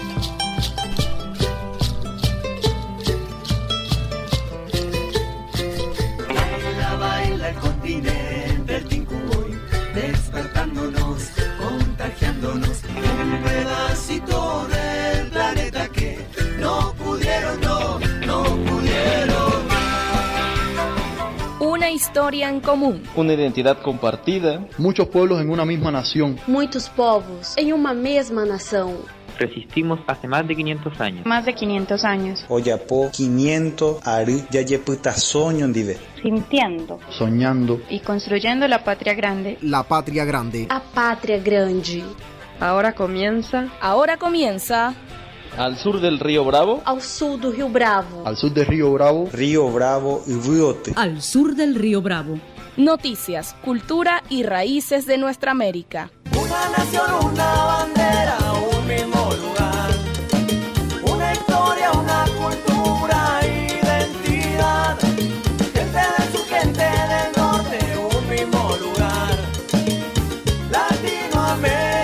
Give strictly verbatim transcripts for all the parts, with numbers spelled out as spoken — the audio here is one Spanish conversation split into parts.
Historia en común. Una identidad compartida. Muchos pueblos en una misma nación. Muitos povos em uma mesma nação. Resistimos hace más de quinientos años. Más de quinientos años. Oyapo quinientos ari yayeputa soño ndive. Sintiendo. Soñando. Y construyendo la patria grande. La patria grande. A pátria grande. Ahora comienza. Ahora comienza. Al sur del río Bravo. Ao sul do Rio Bravo. Al sur del río Bravo. Río Bravo y Riote. Al sur del río Bravo. Noticias, cultura y raíces de nuestra América. Una nación, una bandera, un mismo lugar. Una historia, una cultura, identidad. Gente del sur, gente del norte, un mismo lugar. Latinoamérica.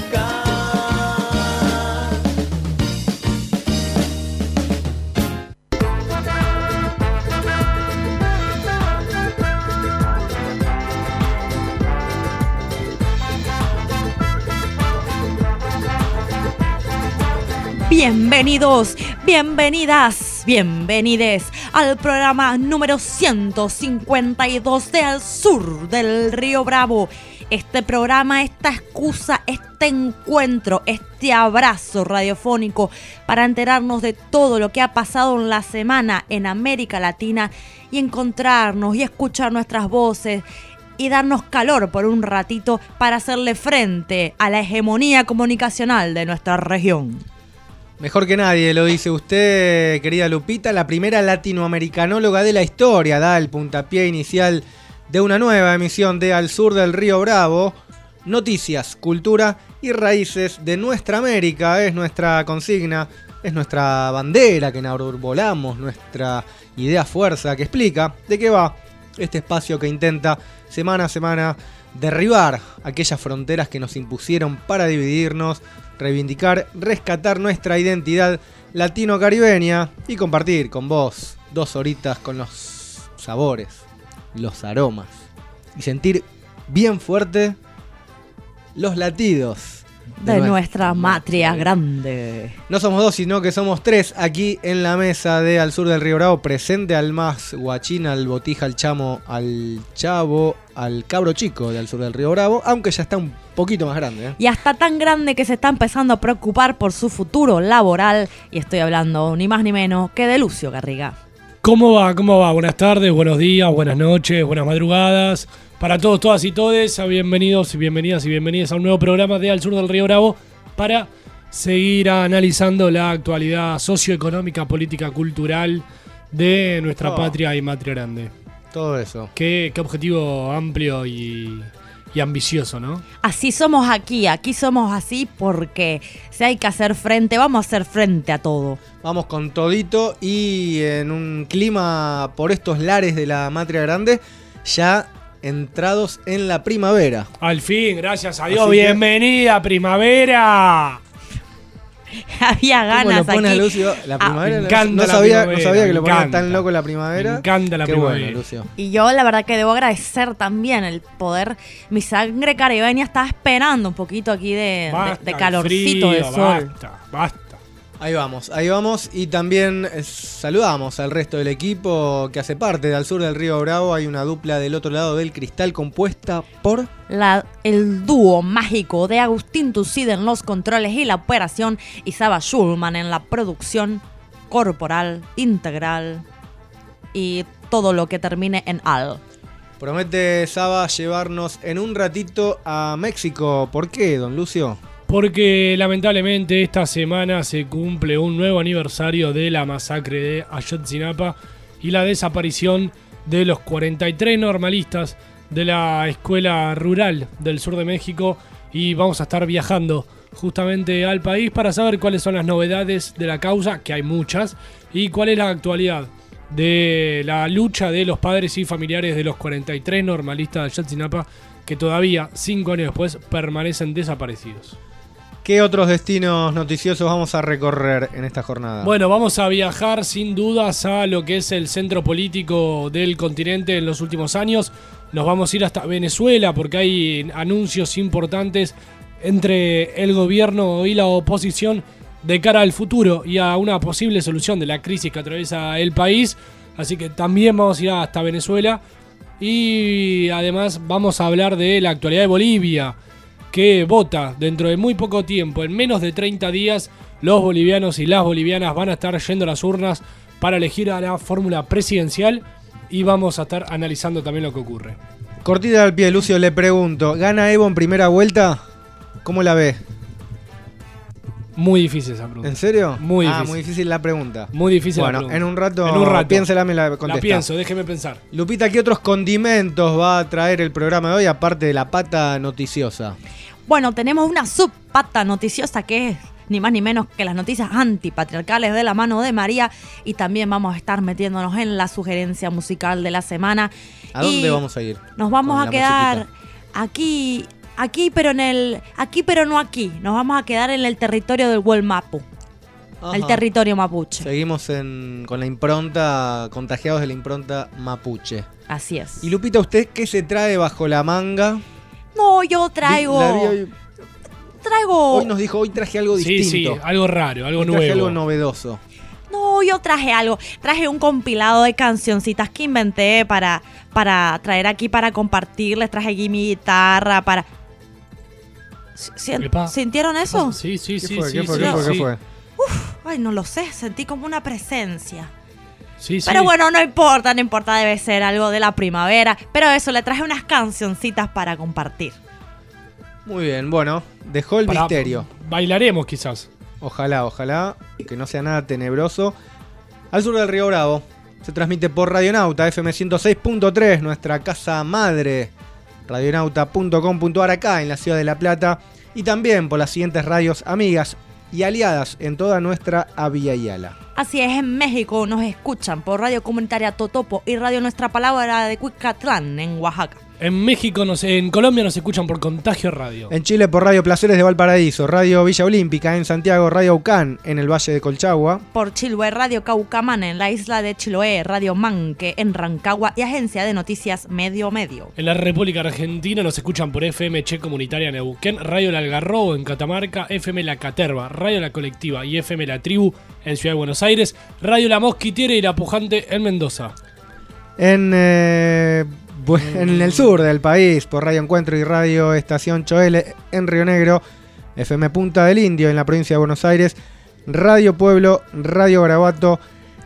Bienvenidos, bienvenidas, bienvenides al programa número ciento cincuenta y dos de Al Sur del Río Bravo. Este programa, esta excusa, este encuentro, este abrazo radiofónico para enterarnos de todo lo que ha pasado en la semana en América Latina y encontrarnos y escuchar nuestras voces y darnos calor por un ratito para hacerle frente a la hegemonía comunicacional de nuestra región. Mejor que nadie, lo dice usted, querida Lupita, la primera latinoamericanóloga de la historia, da el puntapié inicial de una nueva emisión de Al Sur del Río Bravo. Noticias, cultura y raíces de nuestra América es nuestra consigna, es nuestra bandera que enarbolamos, nuestra idea fuerza que explica de qué va este espacio que intenta semana a semana derribar aquellas fronteras que nos impusieron para dividirnos, reivindicar, rescatar nuestra identidad latino-caribeña y compartir con vos dos horitas con los sabores, los aromas y sentir bien fuerte los latidos de, de nuestra matria grande. No somos dos, sino que somos tres aquí en la mesa de Al Sur del Río Bravo, presente al más guachín, al botija, al chamo, al chavo, al cabro chico de Al Sur del Río Bravo, aunque ya está un poquito más grande, ¿eh? Y hasta tan grande que se está empezando a preocupar por su futuro laboral, y estoy hablando ni más ni menos que de Lucio Garriga. ¿Cómo va? ¿Cómo va? Buenas tardes, buenos días, buenas noches, buenas madrugadas. Para todos, todas y todes, bienvenidos y bienvenidas y bienvenidas a un nuevo programa de Al Sur del Río Bravo para seguir analizando la actualidad socioeconómica, política, cultural de nuestra oh. patria y matria grande. Todo eso. Qué, qué objetivo amplio y, y ambicioso, ¿no? Así somos aquí, aquí somos así porque si hay que hacer frente, vamos a hacer frente a todo. Vamos con todito y en un clima por estos lares de la matria grande, ya entrados en la primavera. Al fin, gracias a Dios. Así ¡bienvenida, que... primavera! Había ganas ¿Cómo lo pone aquí. Lucio? La primavera. Ah, me encanta no, la sabía, primavera, no sabía que lo ponía encanta. tan loco la primavera. Me encanta la Qué primavera. Bueno, Lucio. Y yo la verdad que debo agradecer también el poder. Mi sangre caribeña estaba esperando un poquito aquí de, basta, de, de calorcito frío, de sol. Basta, basta. Ahí vamos, ahí vamos. Y también eh, saludamos al resto del equipo que hace parte de Al Sur del Río Bravo. Hay una dupla del otro lado del cristal compuesta por... La, el dúo mágico de Agustín Tucida en los controles y la operación y Saba Schulman en la producción corporal, integral y todo lo que termine en al. Promete Saba llevarnos en un ratito a México. ¿Por qué, don Lucio? Porque lamentablemente esta semana se cumple un nuevo aniversario de la masacre de Ayotzinapa y la desaparición de los cuarenta y tres normalistas de la escuela rural del sur de México, y vamos a estar viajando justamente al país para saber cuáles son las novedades de la causa, que hay muchas, y cuál es la actualidad de la lucha de los padres y familiares de los cuarenta y tres normalistas de Ayotzinapa que todavía, cinco años después, permanecen desaparecidos. ¿Qué otros destinos noticiosos vamos a recorrer en esta jornada? Bueno, vamos a viajar sin dudas a lo que es el centro político del continente en los últimos años. Nos vamos a ir hasta Venezuela porque hay anuncios importantes entre el gobierno y la oposición de cara al futuro y a una posible solución de la crisis que atraviesa el país. Así que también vamos a ir hasta Venezuela. Y además vamos a hablar de la actualidad de Bolivia, que vota dentro de muy poco tiempo. En menos de treinta días, los bolivianos y las bolivianas van a estar yendo a las urnas para elegir a la fórmula presidencial y vamos a estar analizando también lo que ocurre. Cortita al pie, Lucio, le pregunto, ¿gana Evo en primera vuelta? ¿Cómo la ve? Muy difícil esa pregunta. ¿En serio? Muy difícil. Ah, muy difícil la pregunta. Muy difícil bueno, la pregunta. en un rato, en un rato piénsela, me la contesta. La pienso, déjeme pensar. Lupita, ¿qué otros condimentos va a traer el programa de hoy aparte de la pata noticiosa? Bueno, tenemos una subpata noticiosa que es ni más ni menos que las noticias antipatriarcales de la mano de María, y también vamos a estar metiéndonos en la sugerencia musical de la semana. ¿A dónde vamos a ir? Nos vamos a quedar musiquita? aquí, aquí pero en el, aquí pero no aquí. Nos vamos a quedar en el territorio del Huelmapu, el territorio mapuche. Seguimos en, con la impronta, contagiados de la impronta mapuche. Así es. Y Lupita, ¿usted qué se trae bajo la manga? No, yo traigo... La vi hoy, traigo... Hoy nos dijo, hoy traje algo distinto. Sí, sí, algo raro, algo hoy nuevo. Traje algo novedoso. No, yo traje algo. Traje un compilado de cancioncitas que inventé para, para traer aquí, para compartirles. Traje aquí mi guitarra para... ¿Sien- ¿Sintieron eso? Sí, sí, ¿Qué sí. fue? sí, ¿Qué fue? sí, ¿Qué fue? sí. ¿Qué fue? Uf, ay, no lo sé. Sentí como una presencia. Sí, sí. Pero bueno, no importa, no importa, debe ser algo de la primavera. Pero eso, le traje unas cancioncitas para compartir. Muy bien, bueno, dejó el Para- misterio. Bailaremos quizás. Ojalá, ojalá, que no sea nada tenebroso. Al sur del Río Bravo se transmite por Radionauta, F M ciento seis punto tres, nuestra casa madre, radionauta punto com punto a r acá en la ciudad de La Plata. Y también por las siguientes radios amigas y aliadas en toda nuestra Avia Yala. Así es, en México nos escuchan por Radio Comunitaria Totopo y Radio Nuestra Palabra de Cuicatlán, en Oaxaca. En México, nos, en Colombia nos escuchan por Contagio Radio. En Chile por Radio Placeres de Valparaíso, Radio Villa Olímpica, en Santiago Radio Ucán, en el Valle de Colchagua. Por Chiloé, Radio Caucamán, en la isla de Chiloé, Radio Manque, en Rancagua y Agencia de Noticias Medio Medio. En la República Argentina nos escuchan por F M Che Comunitaria en Neuquén, Radio El Algarrobo en Catamarca, F M La Caterva, Radio La Colectiva y F M La Tribu en Ciudad de Buenos Aires, Radio La Mosquitera y La Pujante en Mendoza. En, eh, bu- en el sur del país, por Radio Encuentro y Radio Estación Choel en Río Negro, F M Punta del Indio en la provincia de Buenos Aires, Radio Pueblo, Radio Garabato,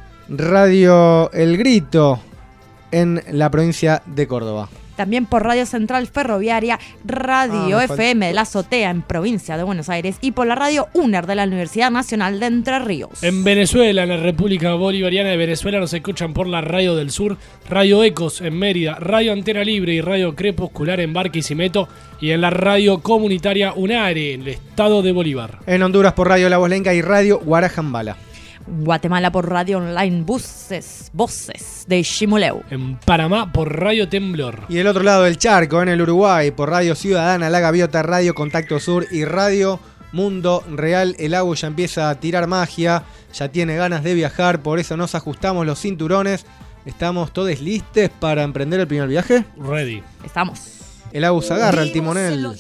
Radio El Grito en la provincia de Córdoba. También por Radio Central Ferroviaria, Radio Ah, me F M de la Azotea en provincia de Buenos Aires y por la Radio UNER de la Universidad Nacional de Entre Ríos. En Venezuela, en la República Bolivariana de Venezuela, nos escuchan por la Radio del Sur, Radio Ecos en Mérida, Radio Antena Libre y Radio Crepuscular en Barquisimeto y en la Radio Comunitaria UNARE en el estado de Bolívar. En Honduras por Radio La Voz Lenca y Radio Guarajambala. Guatemala por Radio Online Buses, Voces de Chimoleu. En Panamá por Radio Temblor. Y el otro lado del charco, en el Uruguay, por Radio Ciudadana, La Gaviota, Radio Contacto Sur y Radio Mundo Real. El agua ya empieza a tirar magia, ya tiene ganas de viajar, por eso nos ajustamos los cinturones. ¿Estamos todos listos para emprender el primer viaje? Ready. Estamos. El Agus agarra el timonel.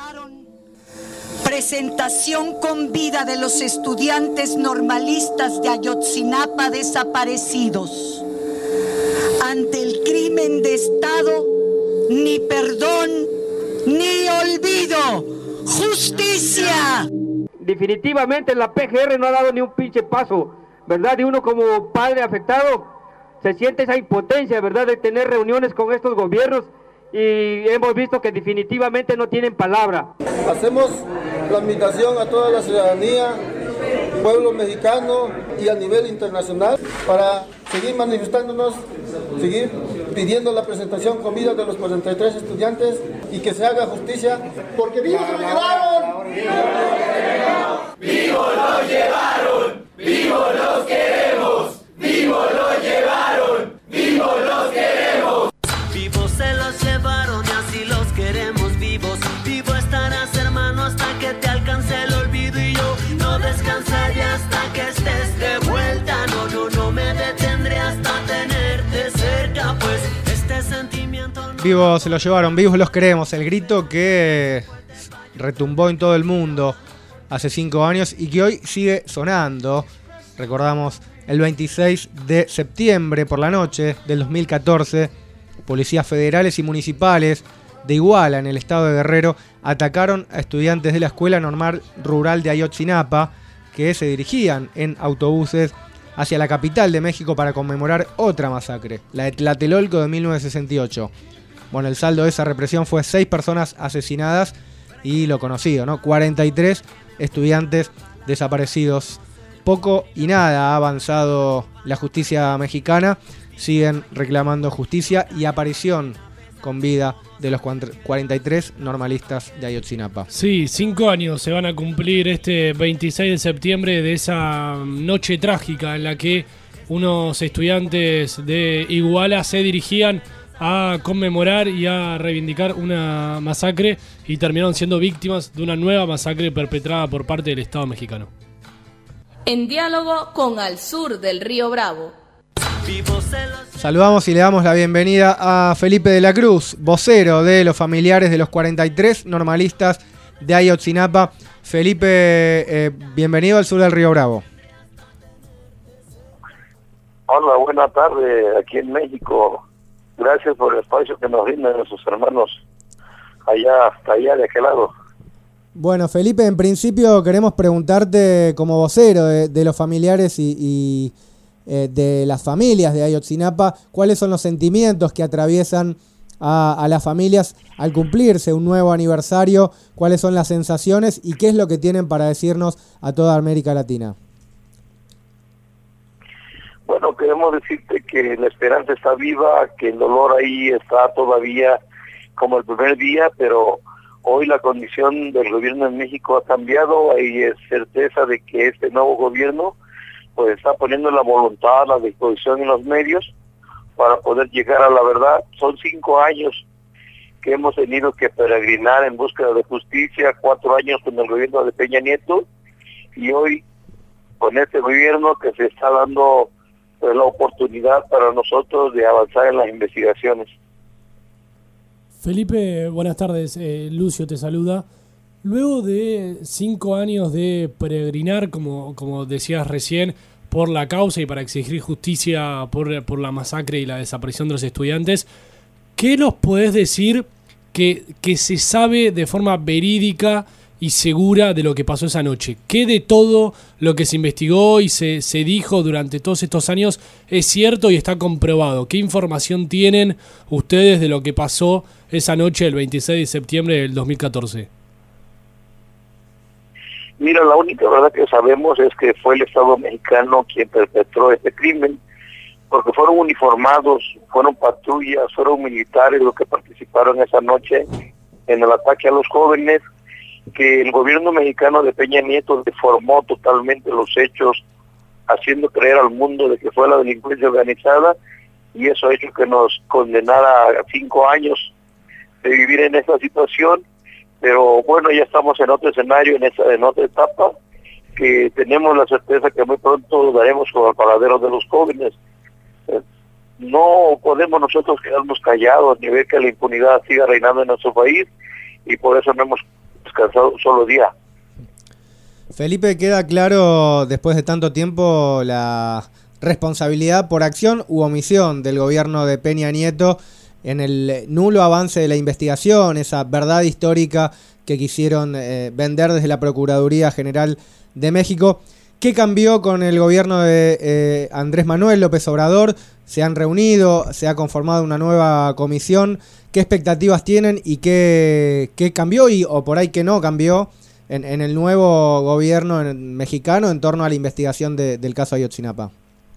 Presentación con vida de los estudiantes normalistas de Ayotzinapa desaparecidos. Ante el crimen de Estado, ni perdón, ni olvido. ¡Justicia! Definitivamente la P G R no ha dado ni un pinche paso, ¿verdad? Y uno como padre afectado se siente esa impotencia, ¿verdad? De tener reuniones con estos gobiernos y hemos visto que definitivamente no tienen palabra. Hacemos la invitación a toda la ciudadanía, pueblo mexicano y a nivel internacional para seguir manifestándonos, seguir pidiendo la presentación con vida de los cuarenta y tres estudiantes y que se haga justicia, porque vivos se lo llevaron. ¡Vivos los llevaron! ¡Vivos los queremos! ¡Vivos los llevaron! ¡Vivos los queremos! Vivos se los llevaron y así los queremos vivos. Vivo estarás, hermano, hasta que te alcance el olvido. vivos se los llevaron, vivos los queremos. El grito que retumbó en todo el mundo hace cinco años y que hoy sigue sonando. Recordamos el veintiséis de septiembre por la noche del dos mil catorce, policías federales y municipales de Iguala, en el estado de Guerrero, atacaron a estudiantes de la Escuela Normal Rural de Ayotzinapa que se dirigían en autobuses hacia la capital de México para conmemorar otra masacre, la de Tlatelolco de mil novecientos sesenta y ocho. Bueno, el saldo de esa represión fue seis personas asesinadas y lo conocido, ¿no? cuarenta y tres estudiantes desaparecidos. Poco y nada ha avanzado la justicia mexicana. Siguen reclamando justicia y aparición con vida de los cuarenta y tres normalistas de Ayotzinapa. Sí, cinco años se van a cumplir este veintiséis de septiembre de esa noche trágica en la que unos estudiantes de Iguala se dirigían a conmemorar y a reivindicar una masacre y terminaron siendo víctimas de una nueva masacre perpetrada por parte del Estado mexicano. En diálogo con Al Sur del Río Bravo. Saludamos y le damos la bienvenida a Felipe de la Cruz, vocero de los familiares de los cuarenta y tres normalistas de Ayotzinapa. Felipe, eh, bienvenido al Sur del Río Bravo. Hola, buena tarde aquí en México. Gracias por el espacio que nos brindan nuestros hermanos allá, hasta allá de aquel lado. Bueno, Felipe, en principio queremos preguntarte como vocero de, de los familiares y... y Eh, de las familias de Ayotzinapa, ¿cuáles son los sentimientos que atraviesan a, a las familias al cumplirse un nuevo aniversario? ¿Cuáles son las sensaciones y qué es lo que tienen para decirnos a toda América Latina? Bueno, queremos decirte que la esperanza está viva, que el dolor ahí está todavía como el primer día, pero hoy la condición del gobierno en México ha cambiado. Hay certeza de que este nuevo gobierno pues está poniendo la voluntad, la disposición y los medios para poder llegar a la verdad. Son cinco años que hemos tenido que peregrinar en búsqueda de justicia, cuatro años con el gobierno de Peña Nieto, y hoy con este gobierno que se está dando pues, la oportunidad para nosotros de avanzar en las investigaciones. Felipe, buenas tardes. Eh, Lucio te saluda. Luego de cinco años de peregrinar, como, como decías recién, por la causa y para exigir justicia por, por la masacre y la desaparición de los estudiantes, ¿qué nos podés decir que, que se sabe de forma verídica y segura de lo que pasó esa noche? ¿Qué de todo lo que se investigó y se, se dijo durante todos estos años es cierto y está comprobado? ¿Qué información tienen ustedes de lo que pasó esa noche del veintiséis de septiembre del dos mil catorce? Mira, la única verdad que sabemos es que fue el Estado mexicano quien perpetró este crimen, porque fueron uniformados, fueron patrullas, fueron militares los que participaron esa noche en el ataque a los jóvenes, que el gobierno mexicano de Peña Nieto deformó totalmente los hechos, haciendo creer al mundo de que fue la delincuencia organizada, y eso ha hecho que nos condenara a cinco años de vivir en esta situación. Pero bueno, ya estamos en otro escenario, en esa en otra etapa, que tenemos la certeza que muy pronto daremos con el paradero de los jóvenes. Eh, no podemos nosotros quedarnos callados ni ver que la impunidad siga reinando en nuestro país, y por eso no hemos descansado un solo día. Felipe, queda claro después de tanto tiempo la responsabilidad por acción u omisión del gobierno de Peña Nieto en el nulo avance de la investigación, esa verdad histórica que quisieron eh, vender desde la Procuraduría General de México. ¿Qué cambió con el gobierno de eh, Andrés Manuel López Obrador? ¿Se han reunido? ¿Se ha conformado una nueva comisión? ¿Qué expectativas tienen y qué, qué cambió y o por ahí que no cambió en, en el nuevo gobierno en, mexicano en torno a la investigación de, del caso Ayotzinapa?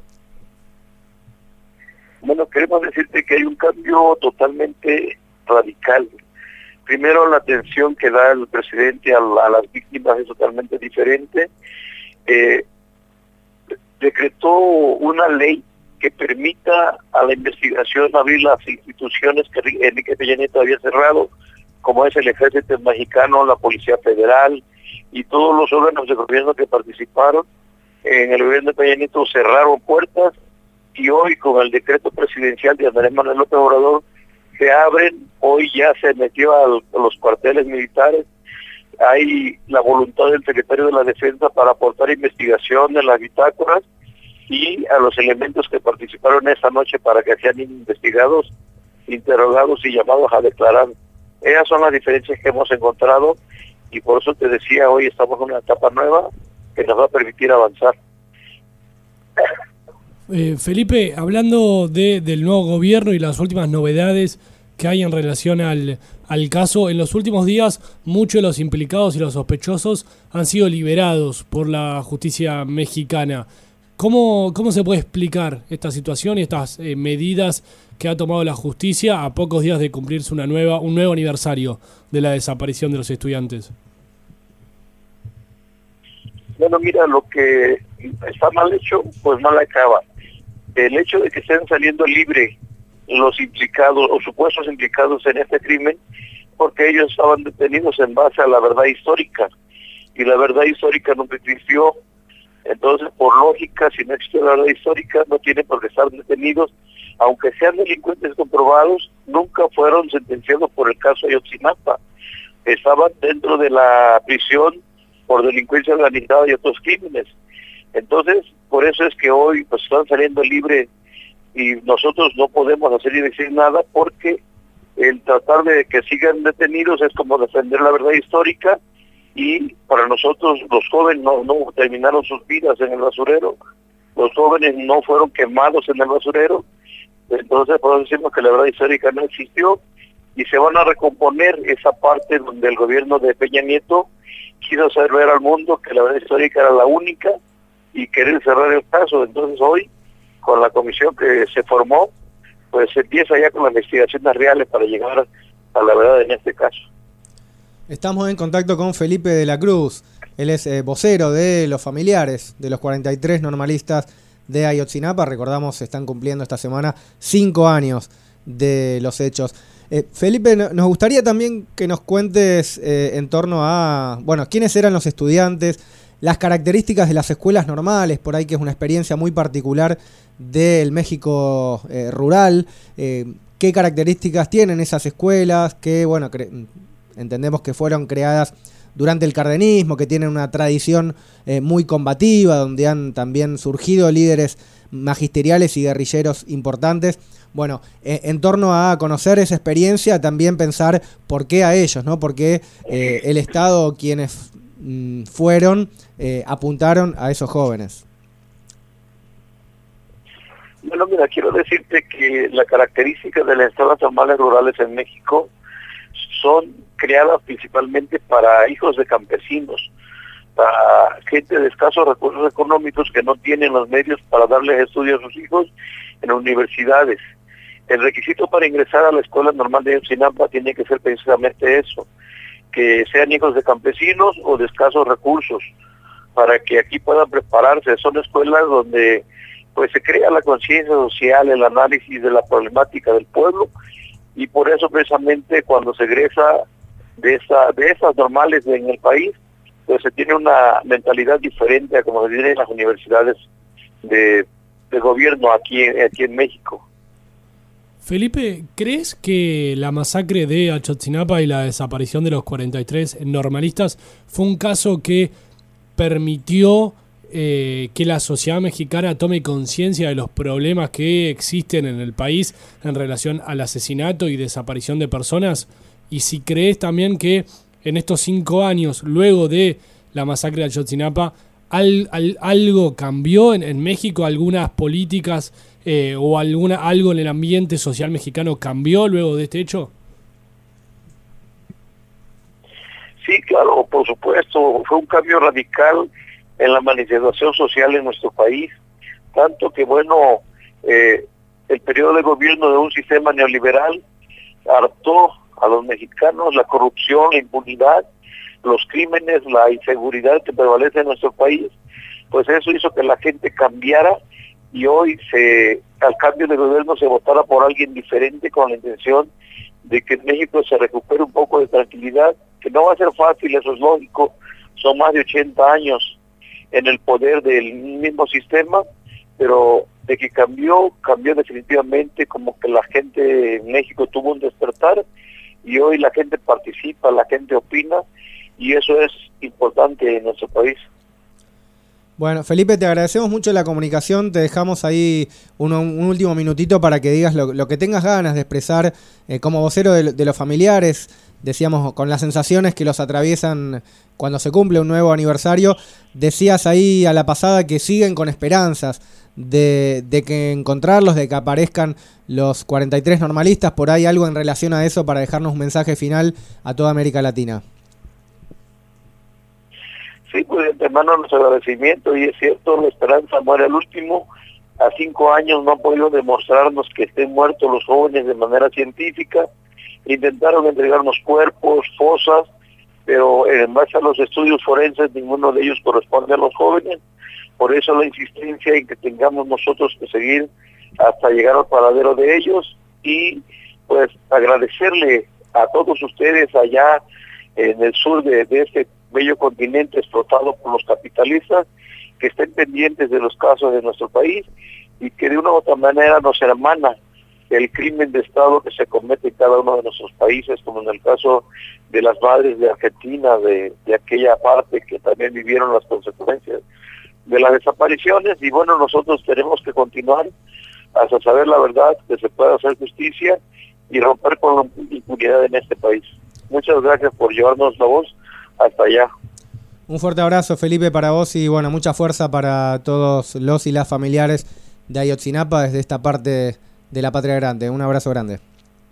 Bueno, queremos decirte que hay un cambio totalmente radical. Primero, la atención que da el presidente a, la, a las víctimas es totalmente diferente. Eh, decretó una ley que permita a la investigación abrir las instituciones que Enrique Peña Nieto había cerrado, como es el Ejército Mexicano, la Policía Federal y todos los órganos de gobierno que participaron. En el gobierno de Peña Nieto cerraron puertas, y hoy con el decreto presidencial de Andrés Manuel López Obrador se abren, hoy ya se metió al, a los cuarteles militares, hay la voluntad del secretario de la Defensa para aportar investigación en las bitácoras y a los elementos que participaron esta noche para que sean investigados, interrogados y llamados a declarar. Esas son las diferencias que hemos encontrado y por eso te decía, hoy estamos en una etapa nueva que nos va a permitir avanzar. Eh, Felipe, hablando de, del nuevo gobierno y las últimas novedades que hay en relación al, al caso, en los últimos días muchos de los implicados y los sospechosos han sido liberados por la justicia mexicana. ¿Cómo, cómo se puede explicar esta situación y estas eh, medidas que ha tomado la justicia a pocos días de cumplirse una nueva, un nuevo aniversario de la desaparición de los estudiantes? Bueno, mira, lo que está mal hecho, pues mal acaba. El hecho de que estén saliendo libres los implicados o supuestos implicados en este crimen, porque ellos estaban detenidos en base a la verdad histórica, y la verdad histórica nunca existió. Entonces, por lógica, si no existe la verdad histórica, no tienen por qué estar detenidos, aunque sean delincuentes comprobados, nunca fueron sentenciados por el caso Ayotzinapa. Estaban dentro de la prisión por delincuencia organizada y otros crímenes. Entonces, por eso es que hoy pues están saliendo libres y nosotros no podemos hacer y decir nada, porque el tratar de que sigan detenidos es como defender la verdad histórica, y para nosotros los jóvenes no, no terminaron sus vidas en el basurero, los jóvenes no fueron quemados en el basurero. Entonces podemos decirnos que la verdad histórica no existió y se van a recomponer esa parte donde el gobierno de Peña Nieto quiso hacer ver al mundo que la verdad histórica era la única y querer cerrar el caso. Entonces hoy, con la comisión que se formó, pues se empieza ya con las investigaciones reales para llegar a la verdad en este caso. Estamos en contacto con Felipe de la Cruz. Él es eh, vocero de los familiares de los cuarenta y tres normalistas de Ayotzinapa. Recordamos, se están cumpliendo esta semana cinco años de los hechos. Eh, Felipe, nos gustaría también que nos cuentes eh, en torno a, bueno, quiénes eran los estudiantes, las características de las escuelas normales, por ahí que es una experiencia muy particular del México eh, rural. Eh, ¿Qué características tienen esas escuelas? Que, bueno, entendemos que fueron creadas durante el cardenismo, que tienen una tradición eh, muy combativa, donde han también surgido líderes magisteriales y guerrilleros importantes. Bueno, eh, en torno a conocer esa experiencia, también pensar por qué a ellos, ¿no? Porque eh, el Estado, quienes mm, fueron, eh, apuntaron a esos jóvenes. Bueno, mira, quiero decirte que la característica de las escuelas normales rurales en México son creadas principalmente para hijos de campesinos, para gente de escasos recursos económicos que no tienen los medios para darles estudio a sus hijos en universidades. El requisito para ingresar a la escuela normal de Ayotzinapa tiene que ser precisamente eso, que sean hijos de campesinos o de escasos recursos, para que aquí puedan prepararse. Son escuelas donde pues se crea la conciencia social, el análisis de la problemática del pueblo, y por eso precisamente cuando se egresa de esa de esas normales en el país, pues se tiene una mentalidad diferente a como se tiene en las universidades de, de gobierno aquí, aquí en México. Felipe, ¿crees que la masacre de Ayotzinapa y la desaparición de los cuarenta y tres normalistas fue un caso que permitió eh, que la sociedad mexicana tome conciencia de los problemas que existen en el país en relación al asesinato y desaparición de personas? Y si crees también que en estos cinco años, luego de la masacre de Ayotzinapa, al, al, algo cambió en, en México, algunas políticas eh, o alguna algo en el ambiente social mexicano cambió luego de este hecho. Sí, claro, por supuesto, fue un cambio radical en la manifestación social en nuestro país, tanto que, bueno, eh, el periodo de gobierno de un sistema neoliberal hartó a los mexicanos la corrupción, la impunidad, los crímenes, la inseguridad que prevalece en nuestro país. Pues eso hizo que la gente cambiara y hoy se al cambio de gobierno se votara por alguien diferente con la intención de que en México se recupere un poco de tranquilidad, que no va a ser fácil, eso es lógico, son más de ochenta años en el poder del mismo sistema, pero de que cambió, cambió definitivamente, como que la gente en México tuvo un despertar y hoy la gente participa, la gente opina y eso es importante en nuestro país. Bueno, Felipe, te agradecemos mucho la comunicación, te dejamos ahí un, un último minutito para que digas lo, lo que tengas ganas de expresar eh, como vocero de, de los familiares, decíamos, con las sensaciones que los atraviesan cuando se cumple un nuevo aniversario. Decías ahí a la pasada que siguen con esperanzas de, de que encontrarlos, de que aparezcan los cuarenta y tres normalistas. Por ahí algo en relación a eso para dejarnos un mensaje final a toda América Latina. Sí, pues de antemano nuestro agradecimiento, y es cierto, la esperanza muere al último. A cinco años no han podido demostrarnos que estén muertos los jóvenes de manera científica. Intentaron entregarnos cuerpos, fosas, pero en base a los estudios forenses ninguno de ellos corresponde a los jóvenes. Por eso la insistencia en que tengamos nosotros que seguir hasta llegar al paradero de ellos, y pues agradecerle a todos ustedes allá en el sur de, de este bello continente explotado por los capitalistas, que estén pendientes de los casos de nuestro país y que de una u otra manera nos hermana el crimen de Estado que se comete en cada uno de nuestros países, como en el caso de las madres de Argentina, de, de aquella parte que también vivieron las consecuencias de las desapariciones. Y bueno, nosotros tenemos que continuar hasta saber la verdad, que se pueda hacer justicia y romper con la impunidad en este país. Muchas gracias por llevarnos la voz hasta allá. Un fuerte abrazo, Felipe, para vos, y bueno, mucha fuerza para todos los y las familiares de Ayotzinapa desde esta parte de la Patria Grande. Un abrazo grande.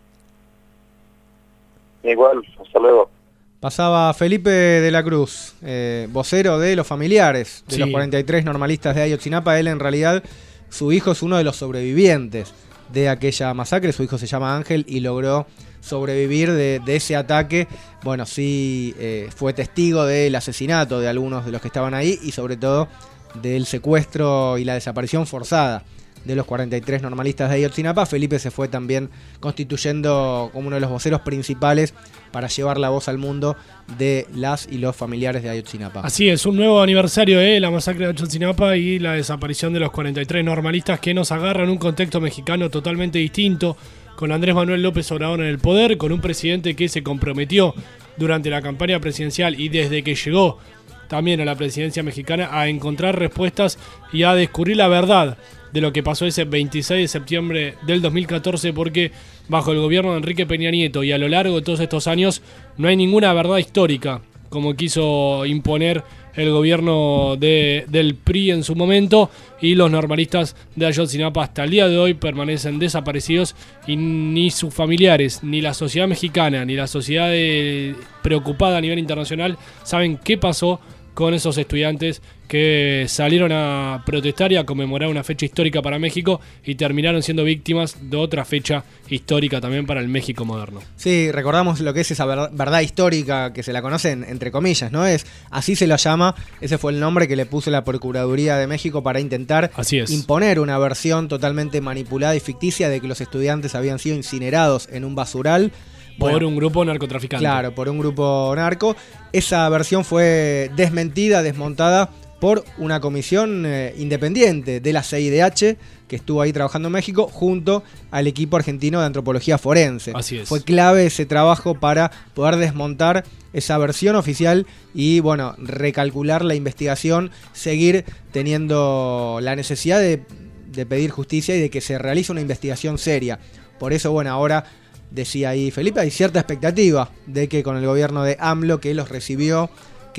Igual, hasta luego. Pasaba Felipe de la Cruz, eh, vocero de los familiares de sí. los cuarenta y tres normalistas de Ayotzinapa. Él, en realidad, su hijo es uno de los sobrevivientes de aquella masacre. Su hijo se llama Ángel y logró sobrevivir de, de ese ataque. Bueno, sí, eh, fue testigo del asesinato de algunos de los que estaban ahí y sobre todo del secuestro y la desaparición forzada de los cuarenta y tres normalistas de Ayotzinapa. Felipe se fue también constituyendo como uno de los voceros principales para llevar la voz al mundo de las y los familiares de Ayotzinapa. Así es, un nuevo aniversario de la masacre de Ayotzinapa y la desaparición de los cuarenta y tres normalistas, que nos agarran en un contexto mexicano totalmente distinto, con Andrés Manuel López Obrador en el poder, con un presidente que se comprometió durante la campaña presidencial y desde que llegó también a la presidencia mexicana a encontrar respuestas y a descubrir la verdad de lo que pasó ese veintiséis de septiembre del dos mil catorce, porque bajo el gobierno de Enrique Peña Nieto y a lo largo de todos estos años no hay ninguna verdad histórica como quiso imponer el gobierno de, del P R I en su momento, y los normalistas de Ayotzinapa hasta el día de hoy permanecen desaparecidos y ni sus familiares, ni la sociedad mexicana, ni la sociedad de, preocupada a nivel internacional saben qué pasó con esos estudiantes que salieron a protestar y a conmemorar una fecha histórica para México y terminaron siendo víctimas de otra fecha histórica también para el México moderno. Sí, recordamos lo que es esa verdad histórica que se la conocen entre comillas, ¿no? Es así se la llama, ese fue el nombre que le puso la Procuraduría de México para intentar así es. imponer una versión totalmente manipulada y ficticia de que los estudiantes habían sido incinerados en un basural. Por bueno, un grupo narcotraficante. Claro, por un grupo narco. Esa versión fue desmentida, desmontada por una comisión eh, independiente de la C I D H que estuvo ahí trabajando en México junto al equipo argentino de antropología forense. Así es. Fue clave ese trabajo para poder desmontar esa versión oficial y, bueno, recalcular la investigación, seguir teniendo la necesidad de, de pedir justicia y de que se realice una investigación seria. Por eso, bueno, ahora decía ahí Felipe, hay cierta expectativa de que con el gobierno de AMLO, que los recibió,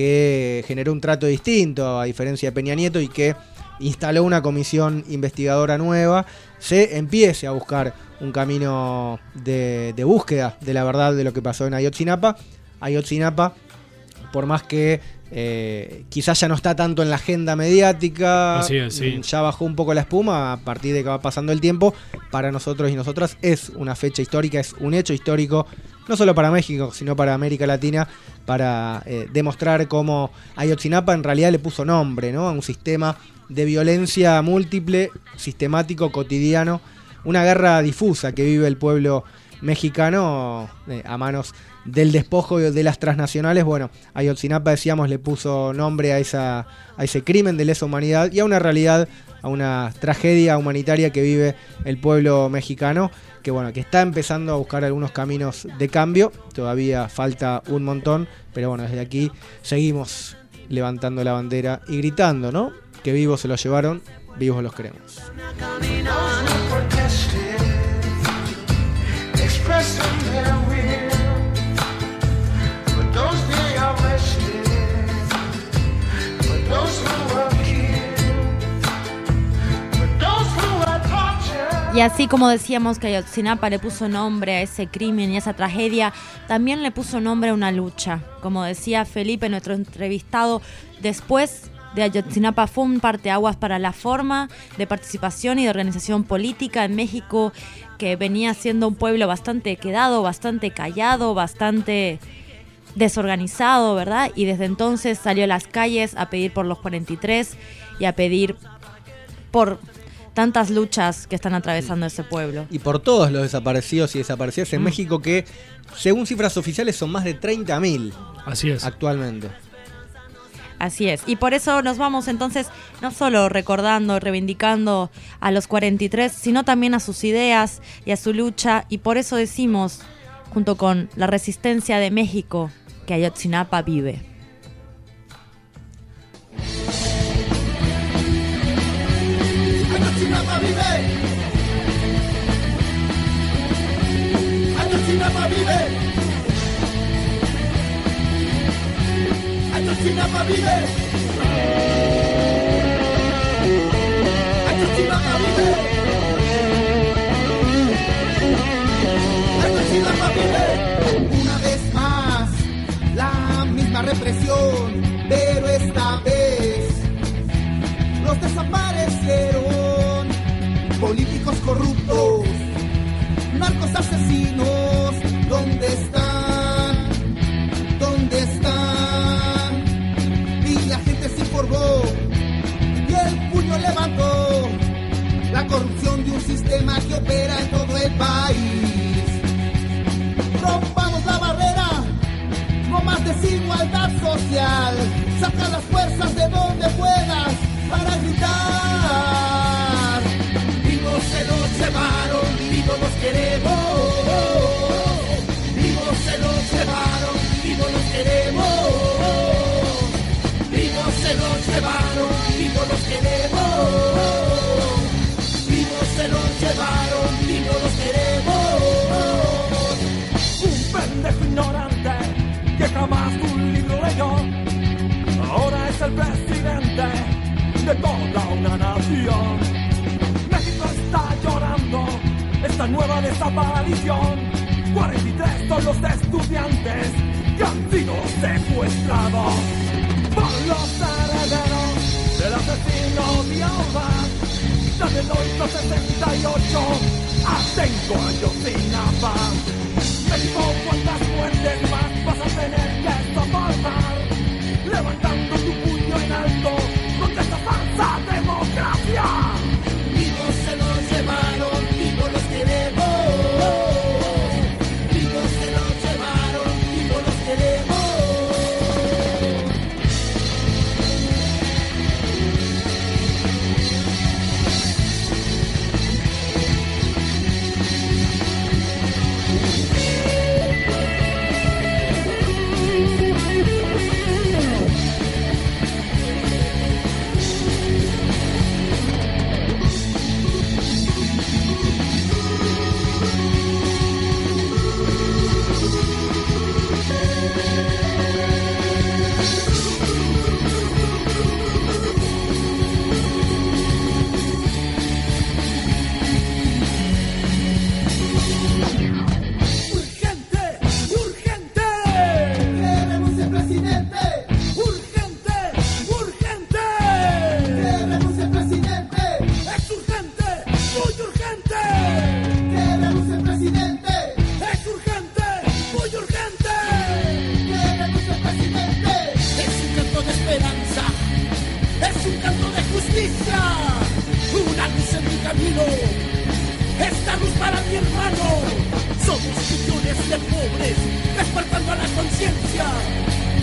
que generó un trato distinto a diferencia de Peña Nieto y que instaló una comisión investigadora nueva, se empiece a buscar un camino de, de búsqueda de la verdad de lo que pasó en Ayotzinapa. Ayotzinapa, por más que eh, quizás ya no está tanto en la agenda mediática, así es, sí. ya bajó un poco la espuma a partir de que va pasando el tiempo, para nosotros y nosotras es una fecha histórica, es un hecho histórico, no solo para México, sino para América Latina, para eh, demostrar cómo Ayotzinapa en realidad le puso nombre, ¿no?, a un sistema de violencia múltiple, sistemático, cotidiano, una guerra difusa que vive el pueblo mexicano eh, a manos del despojo de las transnacionales. Bueno, Ayotzinapa, decíamos, le puso nombre a, esa, a ese crimen de lesa humanidad y a una realidad a una tragedia humanitaria que vive el pueblo mexicano, que bueno, que está empezando a buscar algunos caminos de cambio. Todavía falta un montón, pero bueno, desde aquí seguimos levantando la bandera y gritando, ¿no? Que vivos se los llevaron, vivos los queremos. Y así como decíamos que Ayotzinapa le puso nombre a ese crimen y a esa tragedia, también le puso nombre a una lucha. Como decía Felipe, nuestro entrevistado, después de Ayotzinapa fue un parteaguas para la forma de participación y de organización política en México, que venía siendo un pueblo bastante quedado, bastante callado, bastante desorganizado, ¿verdad? Y desde entonces salió a las calles a pedir por los cuarenta y tres y a pedir por tantas luchas que están atravesando ese pueblo. Y por todos los desaparecidos y desaparecidas en mm. México, que según cifras oficiales son más de treinta mil. Así es. Actualmente. Así es. Y por eso nos vamos entonces no solo recordando, reivindicando a los cuarenta y tres, sino también a sus ideas y a su lucha. Y por eso decimos, junto con la resistencia de México, que Ayotzinapa vive. Ayotzinapa vive. Ayotzinapa vive. Ayotzinapa vive. Ayotzinapa vive. Ayotzinapa vive. Una vez más, la misma represión, pero esta vez los desaparecieron. Políticos corruptos, narcos asesinos, ¿dónde están? ¿Dónde están? Y la gente se informó y el puño levantó. La corrupción de un sistema que opera en todo el país. Rompamos la barrera, no más desigualdad social. Saca las fuerzas de donde puedas para gritar. Vivos se los llevaron, vivos los queremos. Vivos se los llevaron, vivos los queremos. Vivos se los llevaron, vivos los queremos. Vivos se los llevaron, vivos los queremos. Un pendejo ignorante que jamás un libro leyó, ahora es el presidente de toda una nación. México está llorando esta nueva desaparición. cuarenta y tres son los estudiantes que han sido secuestrados por los herederos del asesino de Ahumada. Desde el ocho sesenta y ocho atengo a Ayotzinapa. México, ¿cuántas muertes más vas a tener que soportar? Levantando tu puño en alto contra esta falsa democracia. Vivos se los llevaron, vivos los queremos. Vivos se los llevaron, vivos los queremos.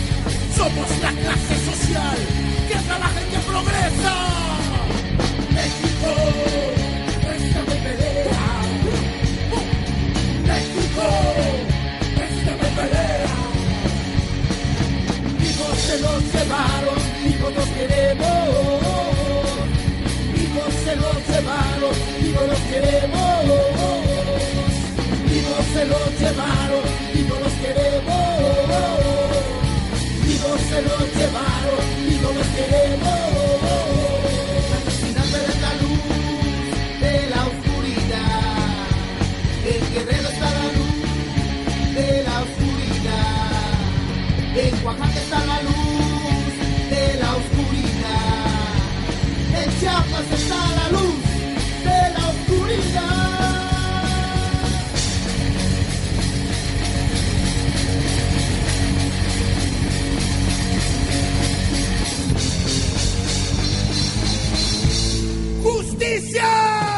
Somos la clase social que trabaja y que progresa. Chiapas está la luz de la oscuridad. ¡Justicia!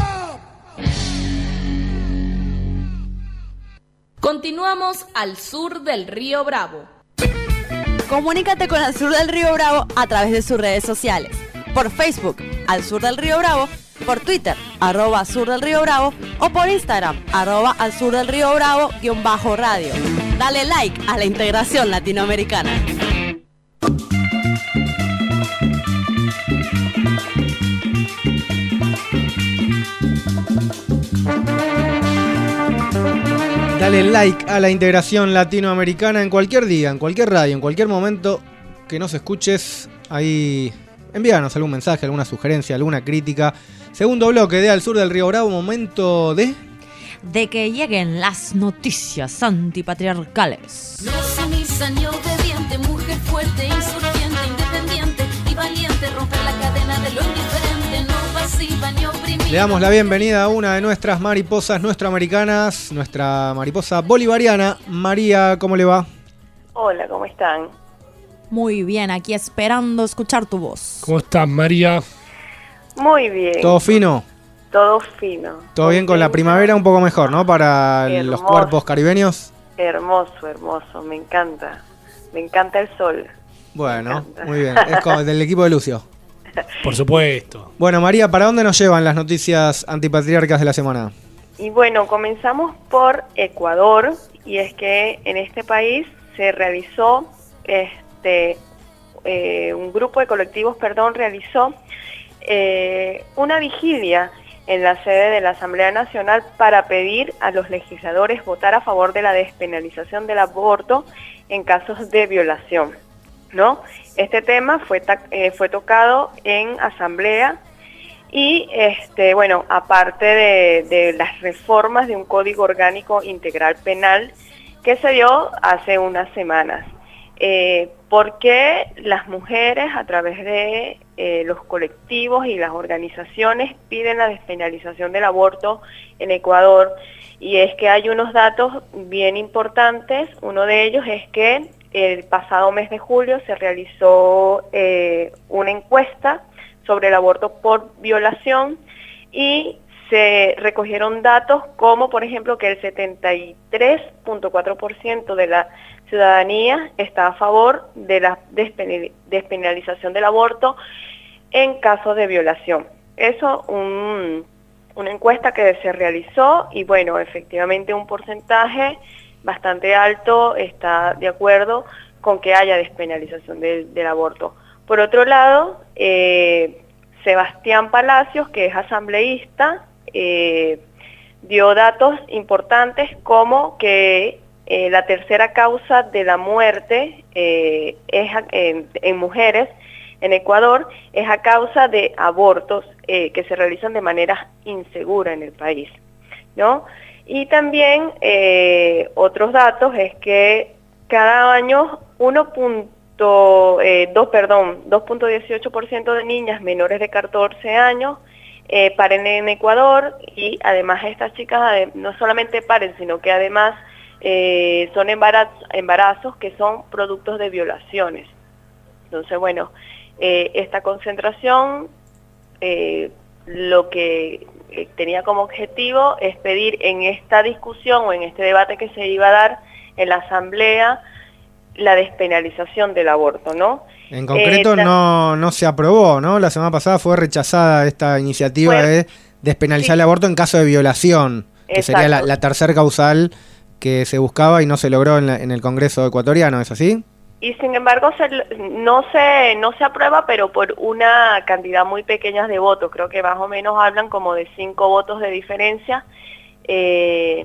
Continuamos al sur del Río Bravo. Comunícate con Al Sur del Río Bravo a través de sus redes sociales. Por Facebook, Al Sur del Río Bravo, por Twitter, arroba Sur del Río Bravo, o por Instagram, arroba Al Sur del Río Bravo, guión bajo radio. Dale like a la integración latinoamericana. Dale like a la integración latinoamericana en cualquier día, en cualquier radio, en cualquier momento que nos escuches. Ahí envíanos algún mensaje, alguna sugerencia, alguna crítica. Segundo bloque de Al Sur del Río Bravo, momento de... de que lleguen las noticias antipatriarcales. No sumisa ni obediente, mujer fuerte, insurgente, independiente y valiente, romper la cadena de lo indiferente, no pasiva ni oprimida. Le damos la bienvenida a una de nuestras mariposas nuestroamericanas, nuestra mariposa bolivariana. María, ¿cómo le va? Hola, ¿cómo están? Muy bien, aquí esperando escuchar tu voz. ¿Cómo estás, María? Muy bien. ¿Todo fino? Todo fino. ¿Todo bien con la primavera? Un poco mejor, ¿no? Para Hermoso. Los cuerpos caribeños. Hermoso, hermoso, me encanta. Me encanta el sol. Bueno, muy bien. Es como del equipo de Lucio. Por supuesto. Bueno, María, ¿para dónde nos llevan las noticias antipatriarcas de la semana? Y bueno, comenzamos por Ecuador, y es que en este país se realizó, este, eh, un grupo de colectivos, perdón, realizó eh, una vigilia en la sede de la Asamblea Nacional para pedir a los legisladores votar a favor de la despenalización del aborto en casos de violación, ¿no? Este tema fue, eh, fue tocado en asamblea y, este, bueno, aparte de, de las reformas de un Código Orgánico Integral Penal que se dio hace unas semanas. Eh, ¿Por qué las mujeres a través de eh, los colectivos y las organizaciones piden la despenalización del aborto en Ecuador? Y es que hay unos datos bien importantes. Uno de ellos es que el pasado mes de julio se realizó eh, una encuesta sobre el aborto por violación y se recogieron datos como, por ejemplo, que el setenta y tres punto cuatro por ciento de la ciudadanía está a favor de la despenalización del aborto en casos de violación. Eso, un, una encuesta que se realizó y, bueno, efectivamente un porcentaje bastante alto está de acuerdo con que haya despenalización del, del aborto. Por otro lado, eh, Sebastián Palacios, que es asambleísta, eh, dio datos importantes como que eh, la tercera causa de la muerte eh, es en, en mujeres en Ecuador es a causa de abortos eh, que se realizan de manera insegura en el país, ¿no? Y también eh, otros datos es que cada año uno punto dieciocho por ciento de niñas menores de catorce años eh, paren en Ecuador, y además estas chicas no solamente paren, sino que además eh, son embarazos, embarazos que son productos de violaciones. Entonces, bueno, eh, esta concentración eh, lo que tenía como objetivo es pedir en esta discusión o en este debate que se iba a dar en la asamblea la despenalización del aborto, ¿no? En concreto eh, no, no se aprobó, ¿no? La semana pasada fue rechazada esta iniciativa fue, de despenalizar sí. el aborto en caso de violación, que Exacto. sería la, la tercer causal que se buscaba y no se logró en, la, en el Congreso ecuatoriano, ¿es así? Y sin embargo se, no, se, no se aprueba, pero por una cantidad muy pequeña de votos. Creo que más o menos hablan como de cinco votos de diferencia eh,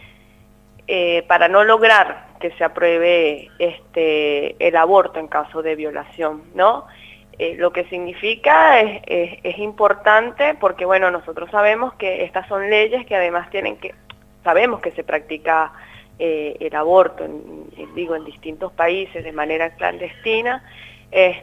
eh, para no lograr que se apruebe este, el aborto en caso de violación, ¿no? Eh, lo que significa es, es, es importante porque, bueno, nosotros sabemos que estas son leyes que además tienen que, sabemos que se practica Eh, el aborto, en, en, digo, en distintos países de manera clandestina, este,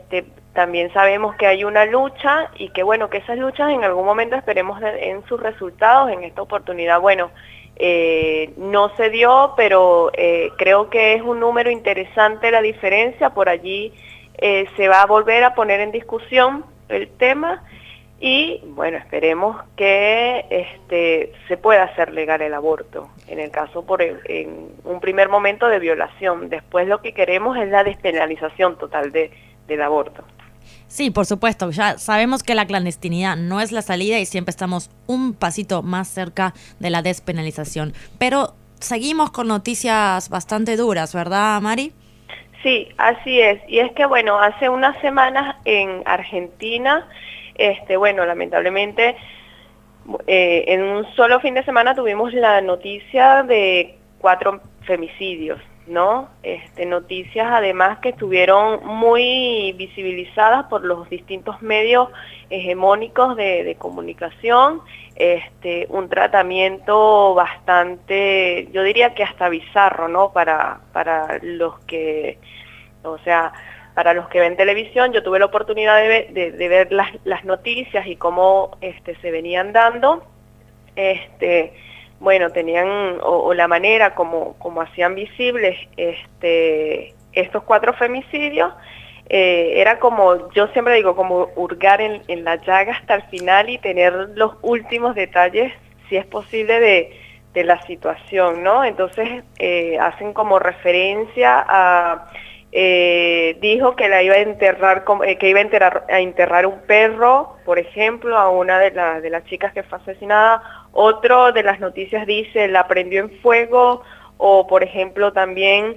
también sabemos que hay una lucha y que bueno, que esas luchas en algún momento esperemos de, en sus resultados. En esta oportunidad, bueno, eh, no se dio, pero eh, creo que es un número interesante la diferencia. Por allí eh, se va a volver a poner en discusión el tema y bueno, esperemos que este, se pueda hacer legal el aborto, en el caso por el, en un primer momento de violación. Después lo que queremos es la despenalización total de, del aborto. Sí, por supuesto, ya sabemos que la clandestinidad no es la salida y siempre estamos un pasito más cerca de la despenalización, pero seguimos con noticias bastante duras, ¿verdad, Mari? Sí, así es, y es que bueno, hace unas semanas en Argentina, este, bueno, lamentablemente eh, en un solo fin de semana tuvimos la noticia de cuatro femicidios, ¿no? Este, noticias además que estuvieron muy visibilizadas por los distintos medios hegemónicos de, de comunicación, este, un tratamiento bastante, yo diría que hasta bizarro, ¿no? Para, para los que, o sea, para los que ven televisión. Yo tuve la oportunidad de ver, de, de ver las, las noticias y cómo este, se venían dando, este, bueno, tenían, o, o la manera como, como hacían visibles este, estos cuatro femicidios, eh, era como, yo siempre digo, como hurgar en, en la llaga hasta el final y tener los últimos detalles, si es posible, de, de la situación, ¿no? Entonces, eh, hacen como referencia a... Eh, dijo que la iba a enterrar, eh, que iba a enterrar, a enterrar un perro, por ejemplo, a una de, la, de las chicas que fue asesinada. Otro de las noticias dice la prendió en fuego, o por ejemplo también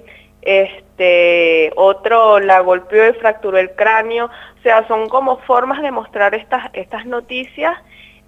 este otro la golpeó y fracturó el cráneo. O sea, son como formas de mostrar estas estas noticias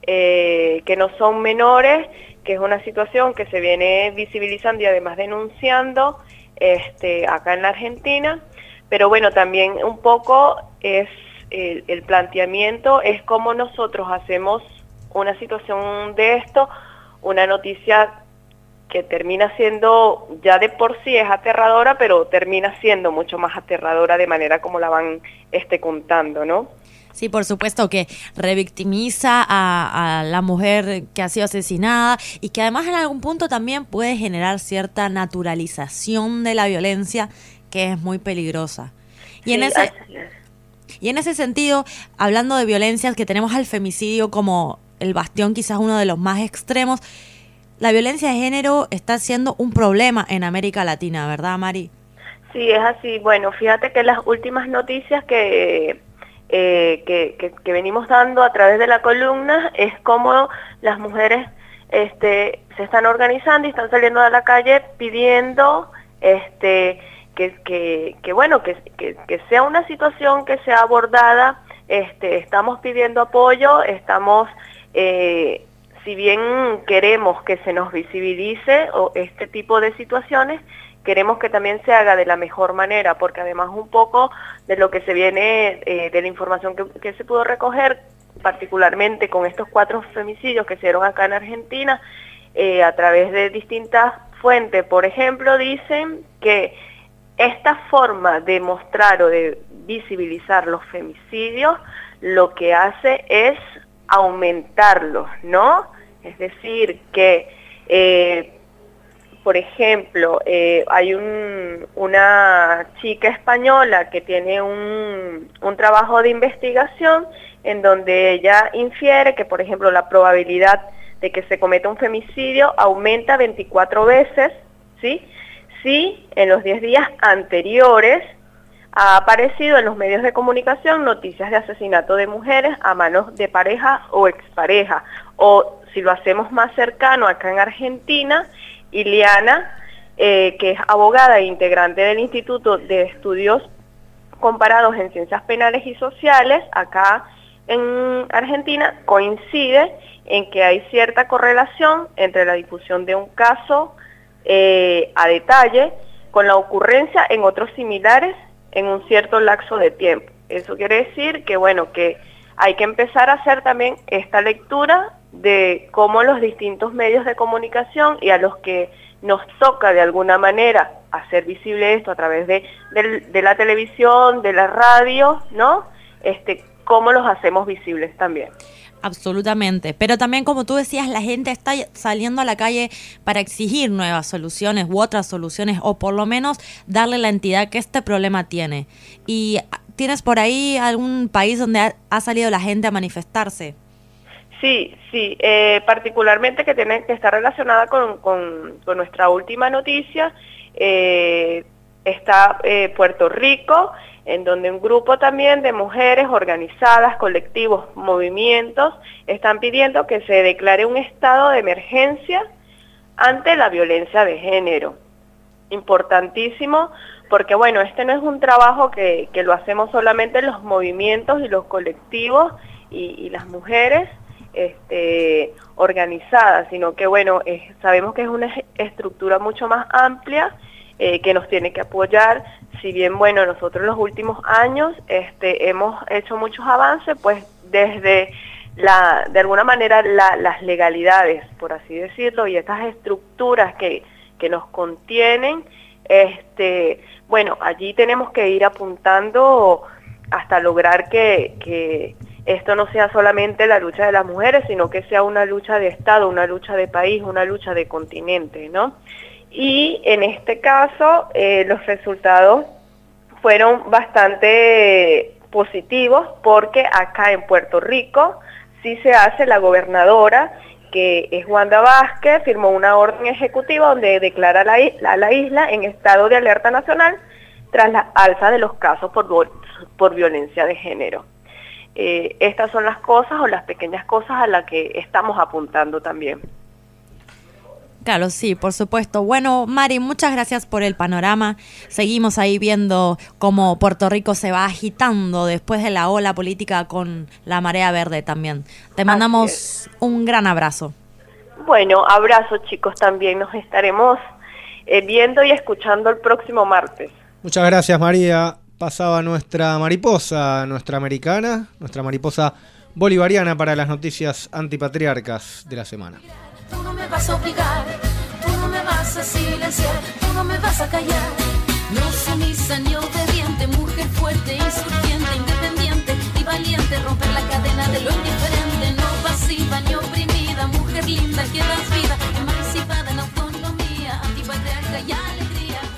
eh, que no son menores, que es una situación que se viene visibilizando y además denunciando Este, acá en la Argentina, pero bueno, también un poco es el, el planteamiento, es cómo nosotros hacemos una situación de esto, una noticia que termina siendo, ya de por sí es aterradora, pero termina siendo mucho más aterradora de manera como la van este, contando, ¿no? Sí, por supuesto que revictimiza a, a la mujer que ha sido asesinada y que además en algún punto también puede generar cierta naturalización de la violencia que es muy peligrosa. Y, sí, en ese, y en ese sentido, hablando de violencias, que tenemos al femicidio como el bastión quizás uno de los más extremos, la violencia de género está siendo un problema en América Latina, ¿verdad, Mari? Sí, es así. Bueno, fíjate que las últimas noticias que... Eh, que, que, que venimos dando a través de la columna es cómo las mujeres este, se están organizando y están saliendo a la calle pidiendo este, que, que, que bueno que, que, que sea una situación que sea abordada. Este, estamos pidiendo apoyo, estamos eh, si bien queremos que se nos visibilice o este tipo de situaciones, queremos que también se haga de la mejor manera, porque además un poco de lo que se viene, eh, de la información que, que se pudo recoger, particularmente con estos cuatro femicidios que se dieron acá en Argentina, eh, a través de distintas fuentes, por ejemplo, dicen que esta forma de mostrar o de visibilizar los femicidios, lo que hace es aumentarlos, ¿no? Es decir, que... Eh, Por ejemplo, eh, hay un, una chica española que tiene un, un trabajo de investigación en donde ella infiere que, por ejemplo, la probabilidad de que se cometa un femicidio aumenta veinticuatro veces, ¿sí? Si en los diez días anteriores ha aparecido en los medios de comunicación noticias de asesinato de mujeres a manos de pareja o expareja. O si lo hacemos más cercano acá en Argentina, Ileana, eh, que es abogada e integrante del Instituto de Estudios Comparados en Ciencias Penales y Sociales, acá en Argentina, coincide en que hay cierta correlación entre la difusión de un caso eh, a detalle con la ocurrencia en otros similares en un cierto lapso de tiempo. Eso quiere decir que, bueno, que hay que empezar a hacer también esta lectura de cómo los distintos medios de comunicación y a los que nos toca de alguna manera hacer visible esto a través de, de, de la televisión, de la radio, ¿no? este, cómo los hacemos visibles también. Absolutamente, pero también como tú decías, la gente está saliendo a la calle para exigir nuevas soluciones u otras soluciones, o por lo menos darle la entidad que este problema tiene. ¿Y tienes por ahí algún país donde ha, ha salido la gente a manifestarse? Sí, sí, eh, particularmente que tiene que estar relacionada con, con, con nuestra última noticia, eh, está eh, Puerto Rico, en donde un grupo también de mujeres organizadas, colectivos, movimientos, están pidiendo que se declare un estado de emergencia ante la violencia de género. Importantísimo, porque bueno, este no es un trabajo que, que lo hacemos solamente los movimientos y los colectivos y, y las mujeres este, organizadas, sino que bueno, es, sabemos que es una estructura mucho más amplia, Eh, que nos tiene que apoyar. Si bien, bueno, nosotros en los últimos años este, hemos hecho muchos avances, pues desde, la, de alguna manera, la, las legalidades, por así decirlo, y estas estructuras que, que nos contienen, este, bueno, allí tenemos que ir apuntando hasta lograr que, que esto no sea solamente la lucha de las mujeres, sino que sea una lucha de Estado, una lucha de país, una lucha de continente, ¿no? Y en este caso eh, los resultados fueron bastante positivos, porque acá en Puerto Rico sí se hace. La gobernadora, que es Wanda Vázquez, firmó una orden ejecutiva donde declara a la, isla, a la isla en estado de alerta nacional tras la alza de los casos por, por violencia de género. Eh, estas son las cosas o las pequeñas cosas a las que estamos apuntando también. Claro, sí, por supuesto. Bueno, Mari, muchas gracias por el panorama. Seguimos ahí viendo cómo Puerto Rico se va agitando después de la ola política con la marea verde también. Te mandamos un gran abrazo. Bueno, abrazo, chicos, también. Nos estaremos eh, viendo y escuchando el próximo martes. Muchas gracias, María. Pasaba nuestra mariposa, nuestra americana, nuestra mariposa bolivariana para las noticias antipatriarcas de la semana. Tú no me vas a obligar, tú no me vas a silenciar, tú no me vas a callar. No sumisa ni obediente, mujer fuerte, insurgente, independiente y valiente. Romper la cadena de lo indiferente, no pasiva ni oprimida, mujer linda que das vida, emancipada en autonomía, antipatriarca y alegría.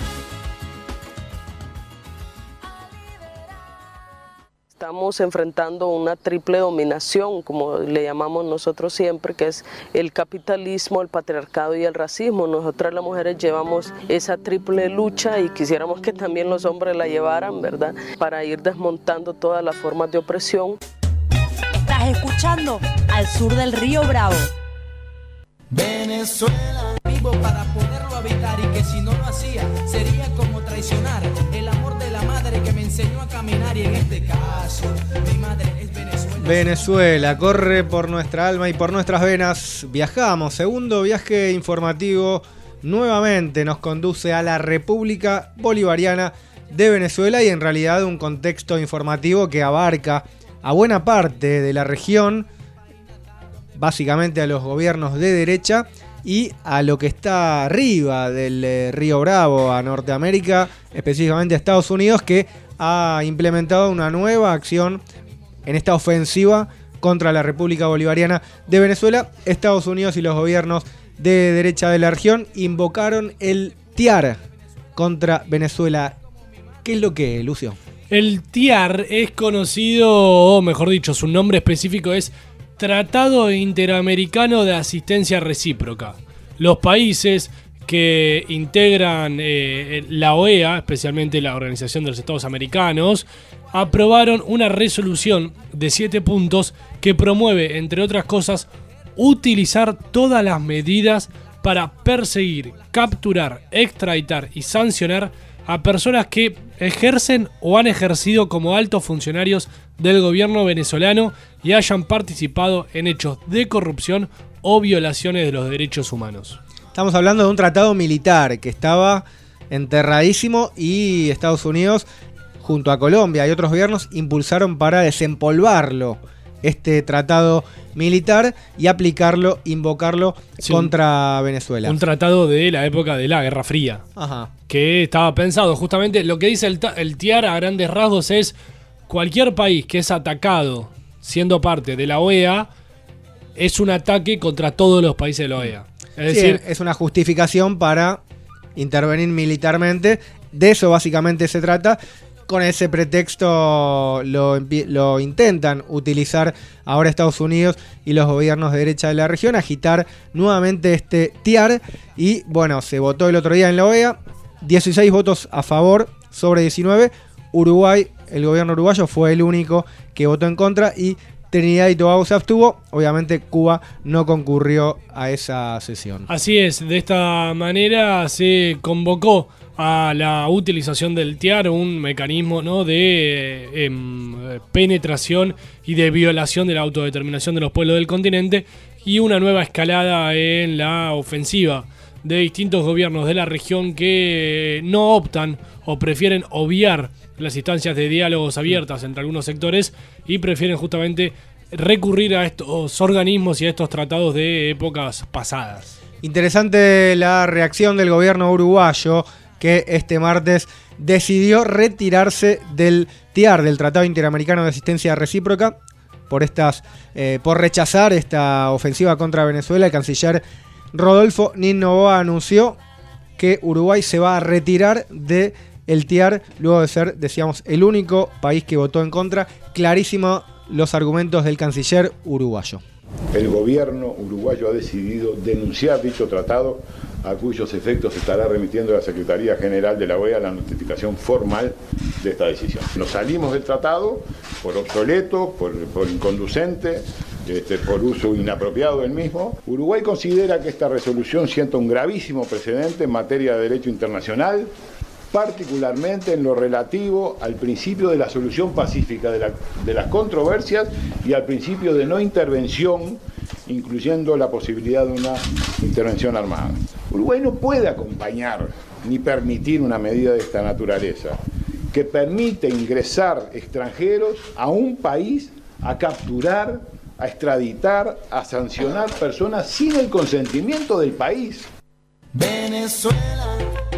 Estamos enfrentando una triple dominación, como le llamamos nosotros siempre, que es el capitalismo, el patriarcado y el racismo. Nosotras las mujeres llevamos esa triple lucha y quisiéramos que también los hombres la llevaran, ¿verdad? Para ir desmontando todas las formas de opresión. Estás escuchando Al Sur del Río Bravo. Venezuela, vivo para poderlo habitar, y que si no lo hacía sería como traicionar el amor de la madre que me enseñó a caminar, y en este caso mi madre es Venezuela. Venezuela corre por nuestra alma y por nuestras venas. Viajamos, segundo viaje informativo, nuevamente nos conduce a la República Bolivariana de Venezuela, y en realidad un contexto informativo que abarca a buena parte de la región, básicamente a los gobiernos de derecha y a lo que está arriba del eh, Río Bravo, a Norteamérica, específicamente a Estados Unidos, que ha implementado una nueva acción en esta ofensiva contra la República Bolivariana de Venezuela. Estados Unidos y los gobiernos de derecha de la región invocaron el T I A R contra Venezuela. ¿Qué es lo que, Lucio? El T I A R es conocido, o mejor dicho, su nombre específico es Tratado Interamericano de Asistencia Recíproca. Los países que integran eh, la O E A, especialmente la Organización de los Estados Americanos, aprobaron una resolución de siete puntos que promueve, entre otras cosas, utilizar todas las medidas para perseguir, capturar, extraditar y sancionar a personas que ejercen o han ejercido como altos funcionarios del gobierno venezolano y hayan participado en hechos de corrupción o violaciones de los derechos humanos. Estamos hablando de un tratado militar que estaba enterradísimo, y Estados Unidos, junto a Colombia y otros gobiernos, impulsaron para desempolvarlo, este tratado militar, y aplicarlo, invocarlo sí, contra Venezuela. Un tratado de la época de la Guerra Fría. Ajá. Que estaba pensado justamente, lo que dice el, el T I A R a grandes rasgos es: cualquier país que es atacado siendo parte de la O E A es un ataque contra todos los países de la O E A. Es sí, decir, es una justificación para intervenir militarmente. De eso básicamente se trata. Con ese pretexto lo, lo intentan utilizar ahora Estados Unidos y los gobiernos de derecha de la región, agitar nuevamente este T I A R. Y bueno, se votó el otro día en la O E A, dieciséis votos a favor sobre diecinueve. Uruguay, el gobierno uruguayo fue el único que votó en contra y Trinidad y Tobago se abstuvo. Obviamente Cuba no concurrió a esa sesión. Así es, de esta manera se convocó a la utilización del T I A R, un mecanismo, ¿no?, de eh, eh, penetración y de violación de la autodeterminación de los pueblos del continente, y una nueva escalada en la ofensiva de distintos gobiernos de la región que no optan o prefieren obviar las instancias de diálogos abiertas entre algunos sectores y prefieren justamente recurrir a estos organismos y a estos tratados de épocas pasadas. Interesante la reacción del gobierno uruguayo, que este martes decidió retirarse del T I A R, del Tratado Interamericano de Asistencia Recíproca, por estas, eh, por rechazar esta ofensiva contra Venezuela. El canciller Rodolfo Nin Noboa anunció que Uruguay se va a retirar del T I A R luego de ser, decíamos, el único país que votó en contra. Clarísimo los argumentos del canciller uruguayo. El gobierno uruguayo ha decidido denunciar dicho tratado, a cuyos efectos se estará remitiendo a la Secretaría General de la O E A la notificación formal de esta decisión. Nos salimos del tratado por obsoleto, por, por inconducente, este, por uso inapropiado del mismo. Uruguay considera que esta resolución sienta un gravísimo precedente en materia de derecho internacional, particularmente en lo relativo al principio de la solución pacífica de, la, de las controversias y al principio de no intervención, incluyendo la posibilidad de una intervención armada. Uruguay no puede acompañar ni permitir una medida de esta naturaleza, que permite ingresar extranjeros a un país a capturar, a extraditar, a sancionar personas sin el consentimiento del país. Venezuela.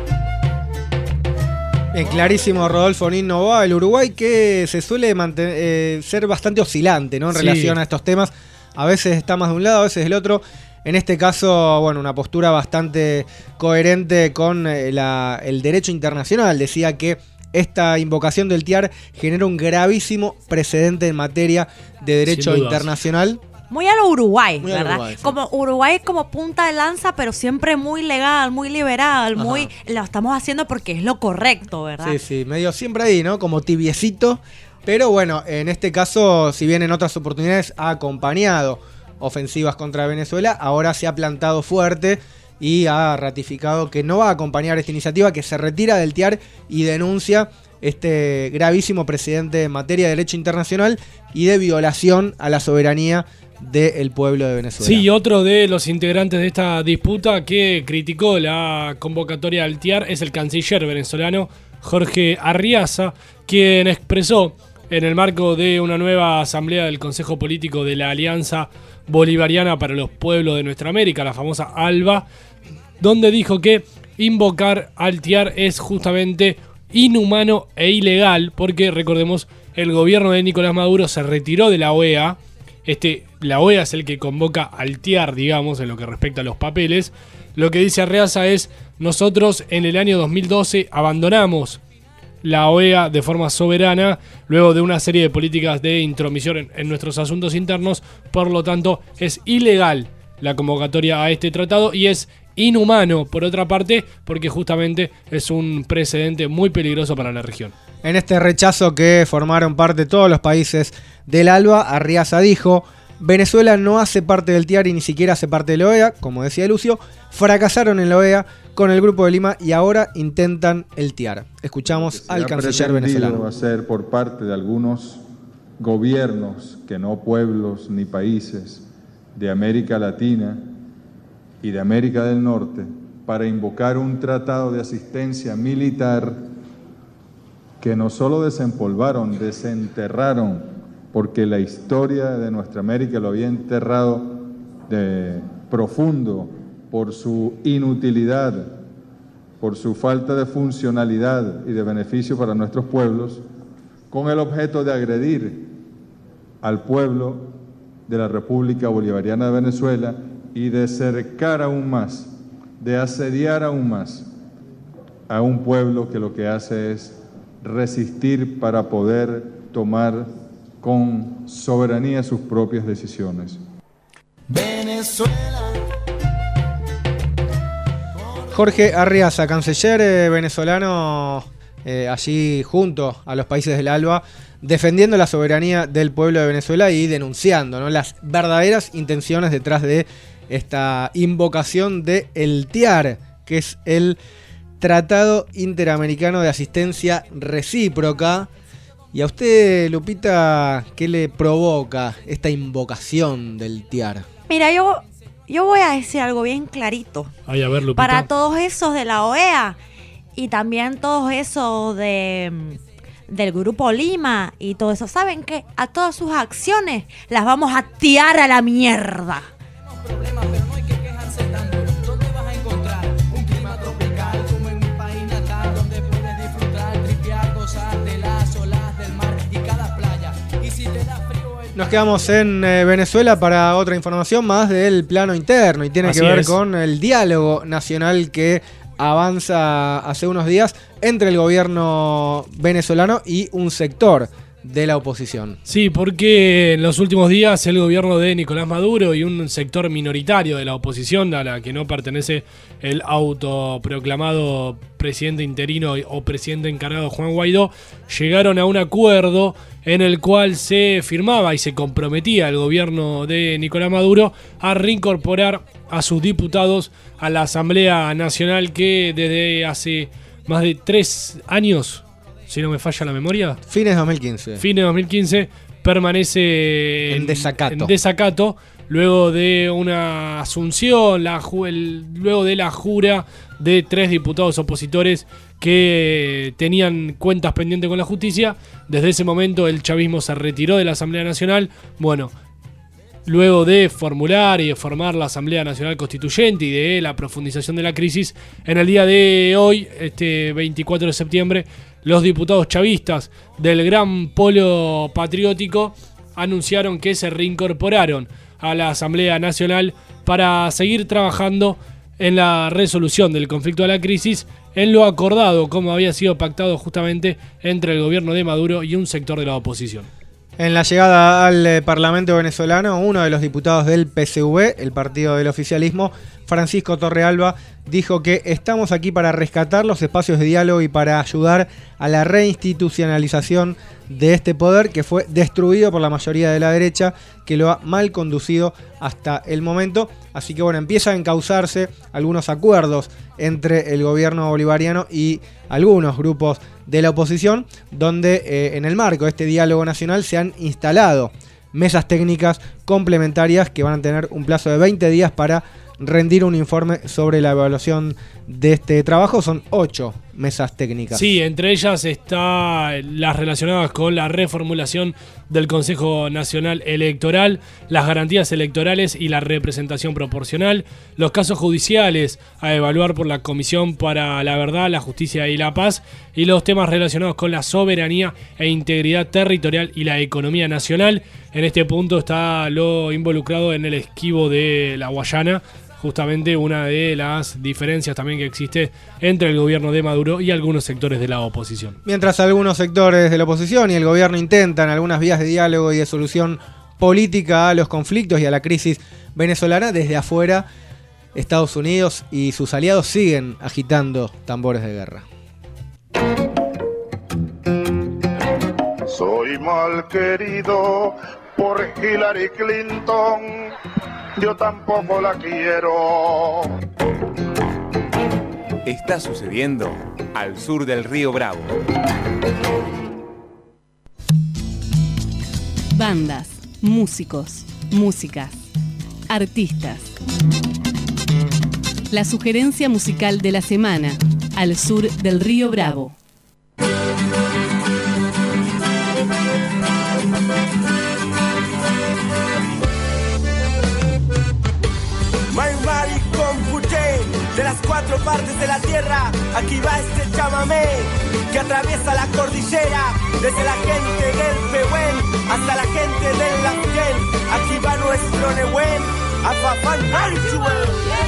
Bien, clarísimo Rodolfo Nin Noboa. El Uruguay que se suele mantener, eh, ser bastante oscilante, ¿no?, en sí. relación a estos temas. A veces está más de un lado, a veces del otro. En este caso, bueno, una postura bastante coherente con eh, la, el derecho internacional. Decía que esta invocación del T I A R genera un gravísimo precedente en materia de derecho internacional. Muy a lo Uruguay, muy ¿verdad? Uruguay, sí. Como Uruguay como punta de lanza, pero siempre muy legal, muy liberal, Ajá. muy lo estamos haciendo porque es lo correcto, ¿verdad? Sí, sí, medio siempre ahí, ¿no? Como tibiecito. Pero bueno, en este caso, si bien en otras oportunidades ha acompañado ofensivas contra Venezuela, ahora se ha plantado fuerte y ha ratificado que no va a acompañar esta iniciativa, que se retira del T I A R y denuncia este gravísimo precedente en materia de derecho internacional y de violación a la soberanía del pueblo de Venezuela. Sí, otro de los integrantes de esta disputa que criticó la convocatoria del T I A R es el canciller venezolano Jorge Arriaza, quien expresó en el marco de una nueva asamblea del Consejo Político de la Alianza Bolivariana para los Pueblos de Nuestra América, la famosa ALBA, donde dijo que invocar al T I A R es justamente inhumano e ilegal, porque recordemos, el gobierno de Nicolás Maduro se retiró de la O E A. Este, la O E A es el que convoca al T I A R, digamos, en lo que respecta a los papeles. Lo que dice Arriaza es: nosotros en el año dos mil doce abandonamos la O E A de forma soberana, luego de una serie de políticas de intromisión en, en nuestros asuntos internos. Por lo tanto, es ilegal la convocatoria a este tratado y es inhumano, por otra parte, porque justamente es un precedente muy peligroso para la región. En este rechazo que formaron parte todos los países del ALBA, Arriaza dijo: Venezuela no hace parte del T I A R y ni siquiera hace parte de la O E A, como decía Lucio, fracasaron en la O E A con el Grupo de Lima y ahora intentan el T I A R. Escuchamos al canciller venezolano. Va a ser por parte de algunos gobiernos, que no pueblos ni países, de América Latina y de América del Norte, para invocar un tratado de asistencia militar que no solo desempolvaron, desenterraron, porque la historia de nuestra América lo había enterrado de profundo por su inutilidad, por su falta de funcionalidad y de beneficio para nuestros pueblos, con el objeto de agredir al pueblo de la República Bolivariana de Venezuela y de cercar aún más, de asediar aún más a un pueblo que lo que hace es resistir para poder tomar con soberanía sus propias decisiones. Venezuela. Jorge Arriaza, canciller eh, venezolano, eh, allí junto a los países del ALBA, defendiendo la soberanía del pueblo de Venezuela y denunciando, ¿no?, las verdaderas intenciones detrás de esta invocación de el T I A R, que es el Tratado Interamericano de Asistencia Recíproca. Y a usted, Lupita, ¿qué le provoca esta invocación del T I A R? Mira, yo, yo voy a decir algo bien clarito. Ay, a ver, Lupita. Para todos esos de la O E A y también todos esos de, del Grupo Lima y todo eso, ¿saben qué? A todas sus acciones las vamos a tirar a la mierda. Problemas, pero no hay que quejarse tanto. ¿Dónde vas a encontrar un clima tropical como en mi país natal, donde puedes disfrutar, tripear, gozar de las olas del mar y cada playa? Y si te da frío el... Nos quedamos en eh, Venezuela para otra información más del plano interno y tiene Así que ver es. con el diálogo nacional que avanza hace unos días entre el gobierno venezolano y un sector de la oposición. Sí, porque en los últimos días el gobierno de Nicolás Maduro y un sector minoritario de la oposición, a la que no pertenece el autoproclamado presidente interino o presidente encargado Juan Guaidó, llegaron a un acuerdo en el cual se firmaba y se comprometía el gobierno de Nicolás Maduro a reincorporar a sus diputados a la Asamblea Nacional, que desde hace más de tres años, si no me falla la memoria, Fines de dos mil quince. Fines de dos mil quince, permanece En desacato. en desacato, luego de una asunción, la, ju- el- luego de la jura de tres diputados opositores que tenían cuentas pendientes con la justicia. Desde ese momento el chavismo se retiró de la Asamblea Nacional. Bueno, luego de formular y de formar la Asamblea Nacional Constituyente y de la profundización de la crisis, en el día de hoy, este veinticuatro de septiembre, los diputados chavistas del Gran Polo Patriótico anunciaron que se reincorporaron a la Asamblea Nacional para seguir trabajando en la resolución del conflicto de la crisis, en lo acordado, como había sido pactado justamente entre el gobierno de Maduro y un sector de la oposición. En la llegada al eh, Parlamento venezolano, uno de los diputados del P S V, el partido del oficialismo, Francisco Torrealba, dijo que estamos aquí para rescatar los espacios de diálogo y para ayudar a la reinstitucionalización de este poder que fue destruido por la mayoría de la derecha, que lo ha mal conducido hasta el momento. Así que bueno, empieza a encauzarse algunos acuerdos entre el gobierno bolivariano y algunos grupos de la oposición, donde eh, en el marco de este diálogo nacional se han instalado mesas técnicas complementarias que van a tener un plazo de veinte días para rendir un informe sobre la evaluación de este trabajo. Son ocho mesas técnicas. Sí, entre ellas están las relacionadas con la reformulación del Consejo Nacional Electoral, las garantías electorales y la representación proporcional, los casos judiciales a evaluar por la Comisión para la Verdad, la Justicia y la Paz, y los temas relacionados con la soberanía e integridad territorial y la economía nacional. En este punto está lo involucrado en el esquivo de la Guayana, justamente una de las diferencias también que existe entre el gobierno de Maduro y algunos sectores de la oposición. Mientras algunos sectores de la oposición y el gobierno intentan algunas vías de diálogo y de solución política a los conflictos y a la crisis venezolana, desde afuera, Estados Unidos y sus aliados siguen agitando tambores de guerra. Soy mal querido por Hillary Clinton, yo tampoco la quiero. Está sucediendo al sur del río Bravo. Bandas, músicos, músicas, artistas. La sugerencia musical de la semana al sur del río Bravo. My Maricón Puché, de las cuatro partes de la tierra. Aquí va este chamamé que atraviesa la cordillera, desde la gente del Pehuen hasta la gente del Lasquén. Aquí va nuestro Nehuen, Afafán Marichuel.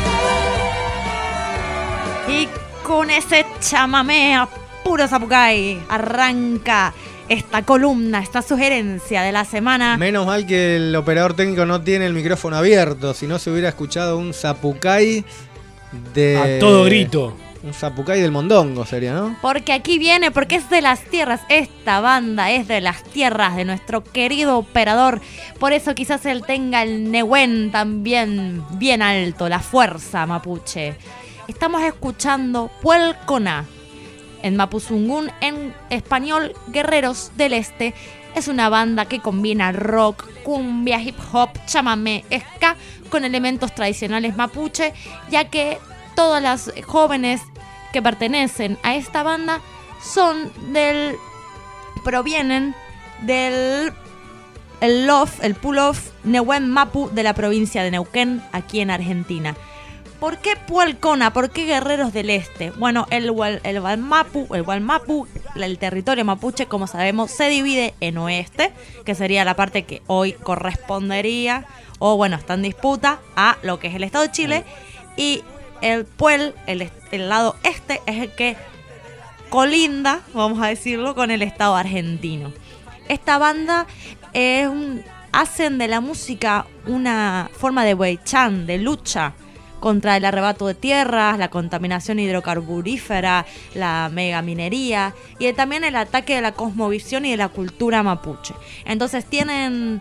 Y con ese chamamé a puro zapucay arranca esta columna, esta sugerencia de la semana. Menos mal que el operador técnico no tiene el micrófono abierto, si no se hubiera escuchado un zapucay de... A todo grito. Un zapucay del mondongo sería, ¿no? Porque aquí viene, porque es de las tierras, esta banda es de las tierras de nuestro querido operador. Por eso quizás él tenga el Nehuen también bien alto, la fuerza mapuche. Estamos escuchando Puelcona, en mapuzungún, en español Guerreros del Este. Es una banda que combina rock, cumbia, hip hop, chamamé, ska con elementos tradicionales mapuche, ya que todas las jóvenes que pertenecen a esta banda son del provienen del el Lof, el Pulof Nehuen Mapu de la provincia de Neuquén, aquí en Argentina. ¿Por qué Puelcona? ¿Por qué Guerreros del Este? Bueno, el, el Gualmapu, el Gualmapu, el territorio mapuche, como sabemos, se divide en oeste, que sería la parte que hoy correspondería, o bueno, está en disputa, a lo que es el Estado de Chile, y el Puel, el, el lado este, es el que colinda, vamos a decirlo, con el Estado argentino. Esta banda es un, hacen de la música una forma de weichan, de lucha contra el arrebato de tierras, la contaminación hidrocarburífera, la megaminería y también el ataque de la cosmovisión y de la cultura mapuche. Entonces tienen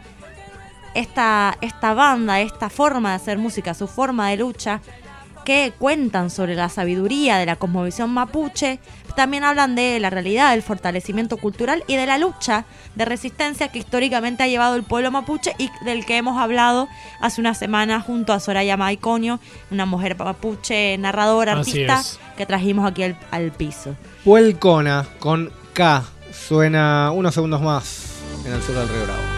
esta, esta banda, esta forma de hacer música, su forma de lucha, que cuentan sobre la sabiduría de la cosmovisión mapuche. También hablan de la realidad, del fortalecimiento cultural y de la lucha de resistencia que históricamente ha llevado el pueblo mapuche y del que hemos hablado hace una semana junto a Soraya Maiconio, una mujer mapuche narradora, artista, que trajimos aquí al, al piso. Puelcona con K suena unos segundos más en el sur del Río Bravo.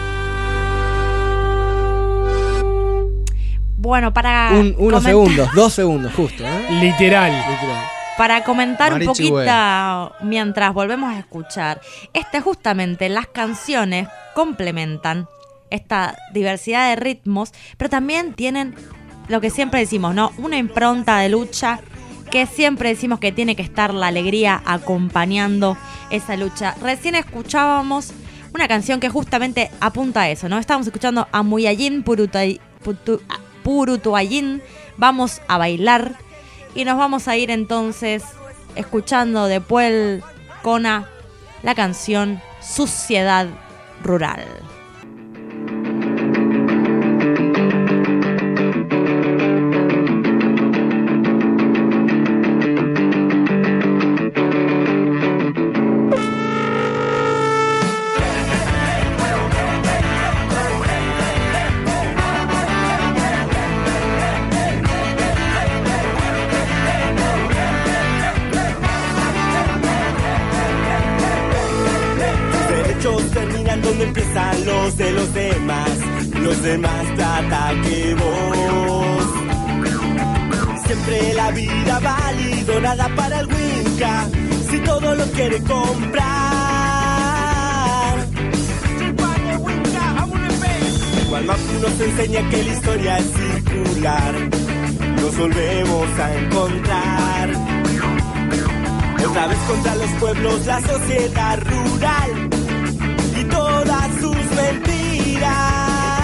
Bueno, para Un, unos comentar, segundos, dos segundos, justo, ¿eh? Literal. Literal. Para comentar Marichi un poquito Güell. mientras volvemos a escuchar, este justamente las canciones complementan esta diversidad de ritmos, pero también tienen lo que siempre decimos, ¿no? Una impronta de lucha que siempre decimos que tiene que estar la alegría acompañando esa lucha. Recién escuchábamos una canción que justamente apunta a eso, ¿no? Estábamos escuchando a Muyallín Purutay, Putu, Purutuayín, vamos a bailar. Y nos vamos a ir entonces escuchando de Puelcona la canción Suciedad Rural. Donde empiezan los de los demás, los demás trata que vos. Siempre la vida válido, nada para el Winca, si todo lo quiere comprar. Gualmapu nos enseña que la historia es circular, nos volvemos a encontrar. Otra vez contra los pueblos, la sociedad rural y todas sus mentiras.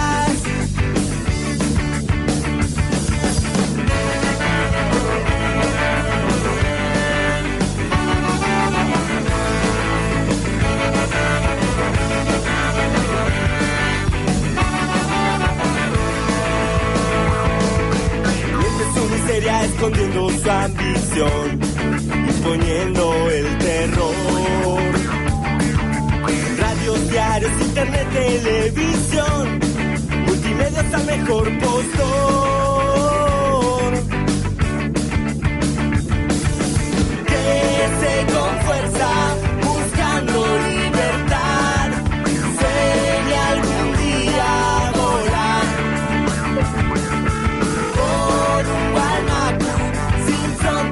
Miente su miseria escondiendo su ambición, imponiendo el terror. Radios, diarios, internet, televisión, multimedios al mejor postor. Crece con fuerza, buscando libertad, sueña algún día volar por un Gualmapu sin fronteras.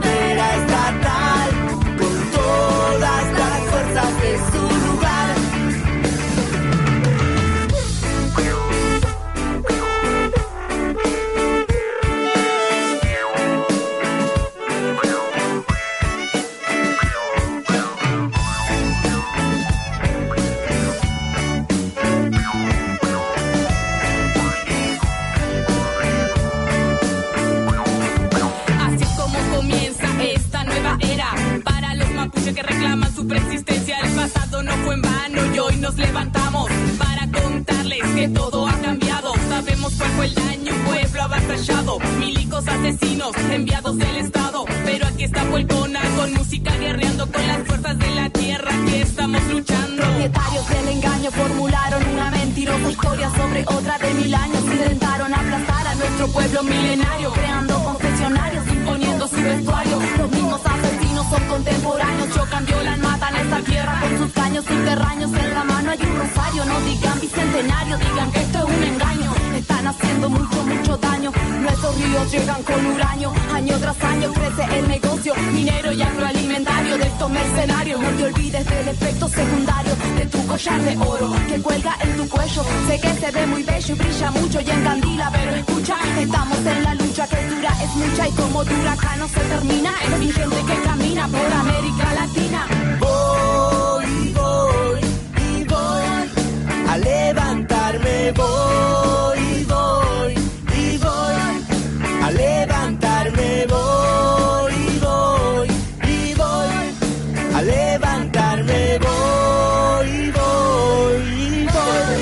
nos levantamos para contarles que todo ha cambiado. Sabemos cuál fue el daño, un pueblo avasallado, milicos asesinos enviados del Estado. Pero aquí está Polcona con música guerreando con las fuerzas de la tierra que estamos luchando. Propietarios del engaño formularon una mentirosa historia sobre otra de mil años. Intentaron aplastar a nuestro pueblo milenario, creando confesionarios, imponiendo su vestuario. Los mismos asesinos son contemporáneos, chocan, violan, matan a esta tierra con sus caños subterráneos. En la mano hay un rosario, no digan bicentenario, digan que esto es un engaño. Están haciendo mucho, mucho daño. Nuestros ríos llegan con uranio. Año tras año crece el negocio minero y agroalimentario de estos mercenarios. No te olvides del efecto secundario de tu collar de oro que cuelga en tu cuello. Sé que se ve muy bello y brilla mucho y encandila, pero escucha, estamos en la lucha que dura, es mucha y como dura acá no se termina. Es mi gente que camina por América Latina. Voy, voy y voy a levantarme, voy, voy y voy a levantarme, voy, voy y voy a levantarme, voy, voy y voy.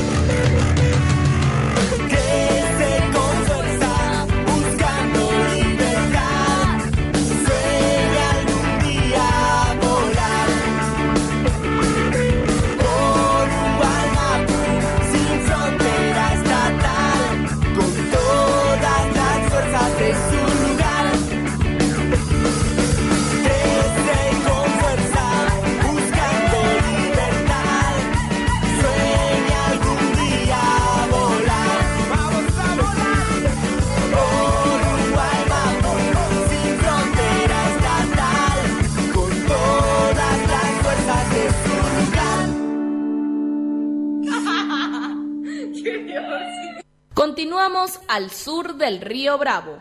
Crece con fuerza, buscando libertad, sueña algún día volar con un Gualmapu sin frontera estatal, con todas las fuerzas de su lugar. Crece con fuerza, buscando libertad, sueña algún día volar. Vamos a volar con un Gualmapu sin frontera estatal, con todas las fuerzas de su lugar. Continuamos al sur del río Bravo.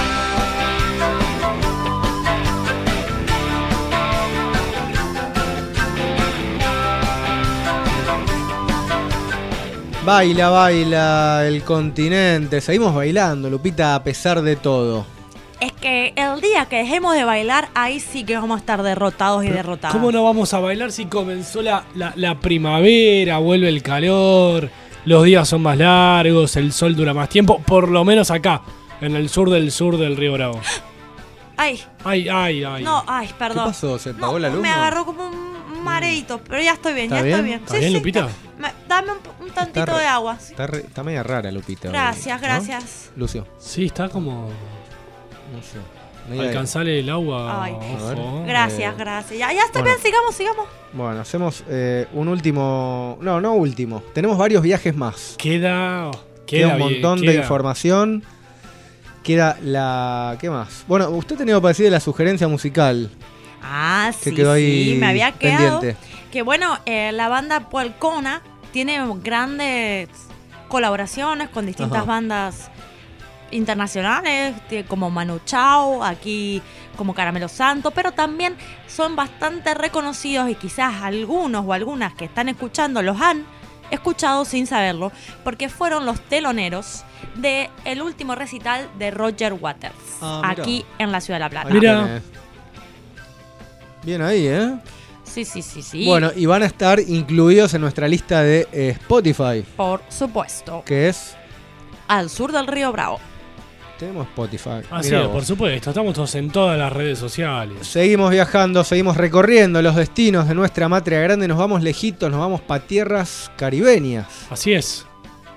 Baila, baila el continente. Seguimos bailando, Lupita, a pesar de todo. Es que el día que dejemos de bailar, ahí sí que vamos a estar derrotados y derrotadas. ¿Cómo no vamos a bailar si comenzó la, la, la primavera, vuelve el calor, los días son más largos, el sol dura más tiempo? Por lo menos acá, en el sur del sur del río Bravo. Ay. Ay, ay, ay. No, ay, perdón. ¿Qué pasó? ¿Se apagó no, la luz? Me agarró como un mareito, pero ya estoy bien, ¿Está ya bien? estoy bien. ¿Está bien, Lupita? Me- dame un, un tantito Está re- de agua. sí. Está, re- está media rara, Lupita. Gracias, ¿no? gracias. Lucio. Sí, está como... No sé. Media- Alcanzarle el agua. Ay. A ver. Ojo. Gracias, Eh, gracias. Ya, ya estoy bueno. bien, sigamos, sigamos. Bueno, hacemos eh, un último... No, no último. Tenemos varios viajes más. Queda... Queda, Queda un bien, montón de queda. información. Queda la... ¿Qué más? Bueno, usted tenía para decir de la sugerencia musical. Ah, Que sí, quedó ahí sí, me había quedado. pendiente. Que bueno, eh, la banda Polcona tiene grandes colaboraciones con distintas Ajá. bandas internacionales, tie- como Manu Chao, aquí como Caramelo Santo, pero también son bastante reconocidos y quizás algunos o algunas que están escuchando los han escuchado sin saberlo, porque fueron los teloneros del último recital de Roger Waters, Ah, mira. aquí en la Ciudad de La Plata. Ahí tenés. Bien ahí, ¿eh? Sí, sí, sí, sí. Bueno, y van a estar incluidos en nuestra lista de eh, Spotify, Por supuesto. que es... Al sur del río Bravo. Tenemos Spotify. Así Mirá es, vos. por supuesto. Estamos todos en todas las redes sociales. Seguimos viajando, seguimos recorriendo los destinos de nuestra matria grande. Nos vamos lejitos, nos vamos para tierras caribeñas. Así es.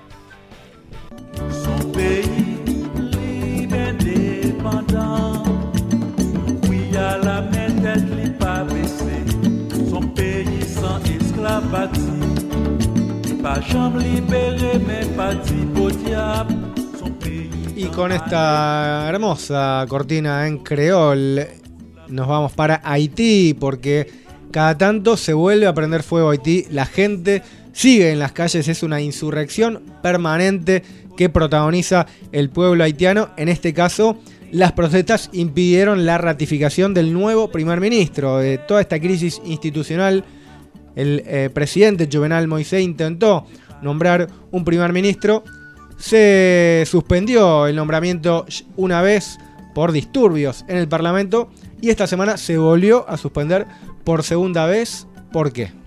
Son pays libre indépendant, oui à la main tête li pas baissé, son pays sans esclavagie, pas jambe libéré mais pas dit au diable, son pays. Y con esta hermosa cortina en creol nos vamos para Haití, porque cada tanto se vuelve a prender fuego Haití. La gente sigue en las calles, es una insurrección permanente que protagoniza el pueblo haitiano. En este caso, las protestas impidieron la ratificación del nuevo primer ministro. De toda esta crisis institucional, el eh, presidente Jovenel Moïse intentó nombrar un primer ministro. Se suspendió el nombramiento una vez por disturbios en el Parlamento y esta semana se volvió a suspender por segunda vez. ¿Por qué?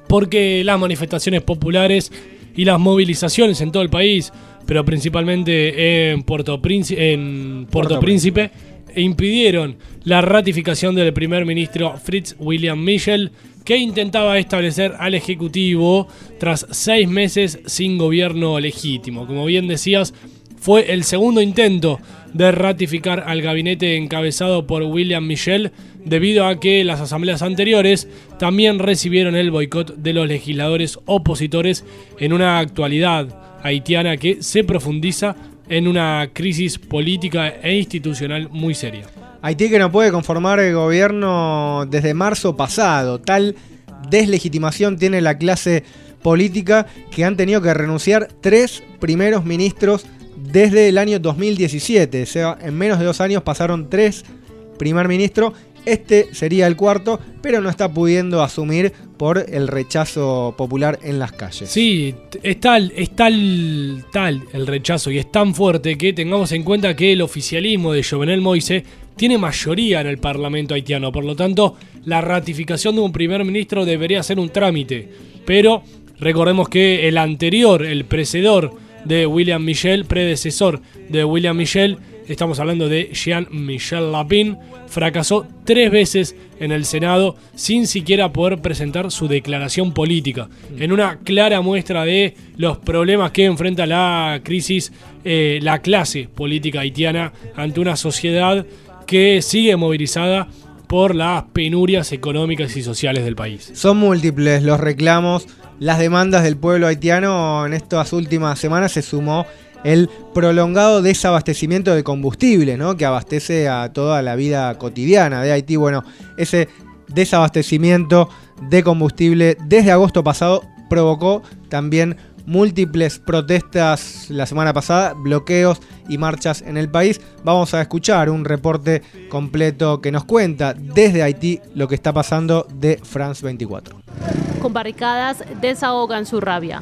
porque las manifestaciones populares y las movilizaciones en todo el país, pero principalmente en Puerto Príncipe, en Puerto Puerto Príncipe impidieron la ratificación del primer ministro Fritz William Michel, que intentaba establecer al Ejecutivo tras seis meses sin gobierno legítimo. Como bien decías, fue el segundo intento de ratificar al gabinete encabezado por William Michel, debido a que las asambleas anteriores también recibieron el boicot de los legisladores opositores en una actualidad haitiana que se profundiza en una crisis política e institucional muy seria. Haití, que no puede conformar el gobierno desde marzo pasado. Tal deslegitimación tiene la clase política, que han tenido que renunciar tres primeros ministros desde el año dos mil diecisiete. O sea, en menos de dos años pasaron tres primer ministros. Este sería el cuarto, pero no está pudiendo asumir por el rechazo popular en las calles. Sí, es tal, es tal, tal el rechazo y es tan fuerte que tengamos en cuenta que el oficialismo de Jovenel Moïse tiene mayoría en el Parlamento haitiano. Por lo tanto, la ratificación de un primer ministro debería ser un trámite. Pero recordemos que el anterior, el precedor de William Michel, predecesor de William Michel, estamos hablando de Jean-Michel Lapin, fracasó tres veces en el Senado sin siquiera poder presentar su declaración política, en una clara muestra de los problemas que enfrenta la crisis, eh, la clase política haitiana ante una sociedad que sigue movilizada por las penurias económicas y sociales del país. Son múltiples los reclamos, las demandas del pueblo haitiano. En estas últimas semanas se sumó el prolongado desabastecimiento de combustible, ¿no?, que abastece a toda la vida cotidiana de Haití. Bueno, ese desabastecimiento de combustible desde agosto pasado provocó también múltiples protestas la semana pasada, bloqueos y marchas en el país. Vamos a escuchar un reporte completo que nos cuenta desde Haití lo que está pasando de France veinticuatro. Con barricadas desahogan su rabia.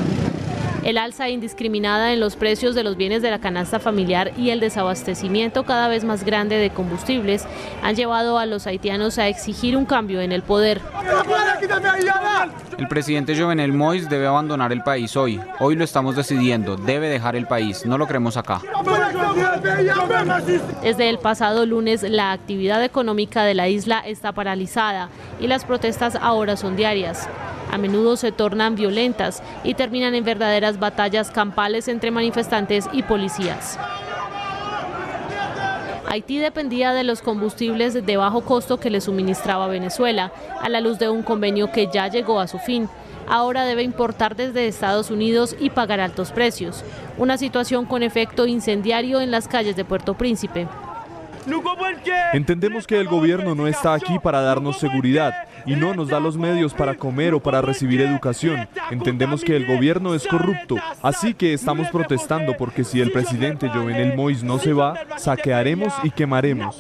El alza indiscriminada en los precios de los bienes de la canasta familiar y el desabastecimiento cada vez más grande de combustibles han llevado a los haitianos a exigir un cambio en el poder. El presidente Jovenel Moïse debe abandonar el país hoy. Hoy lo estamos decidiendo. Debe dejar el país. No lo queremos acá. Desde el pasado lunes, la actividad económica de la isla está paralizada y las protestas ahora son diarias. A menudo se tornan violentas y terminan en verdaderas batallas campales entre manifestantes y policías. Haití dependía de los combustibles de bajo costo que le suministraba Venezuela, a la luz de un convenio que ya llegó a su fin. Ahora debe importar desde Estados Unidos y pagar altos precios. Una situación con efecto incendiario en las calles de Puerto Príncipe. Entendemos que el gobierno no está aquí para darnos seguridad y no nos da los medios para comer o para recibir educación. Entendemos que el gobierno es corrupto, así que estamos protestando porque si el presidente Jovenel Moïse no se va, saquearemos y quemaremos.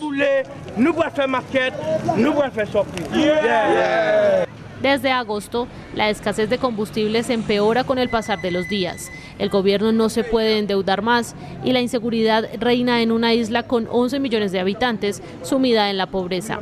Desde agosto, la escasez de combustibles empeora con el pasar de los días. El gobierno no se puede endeudar más y la inseguridad reina en una isla con once millones de habitantes sumida en la pobreza.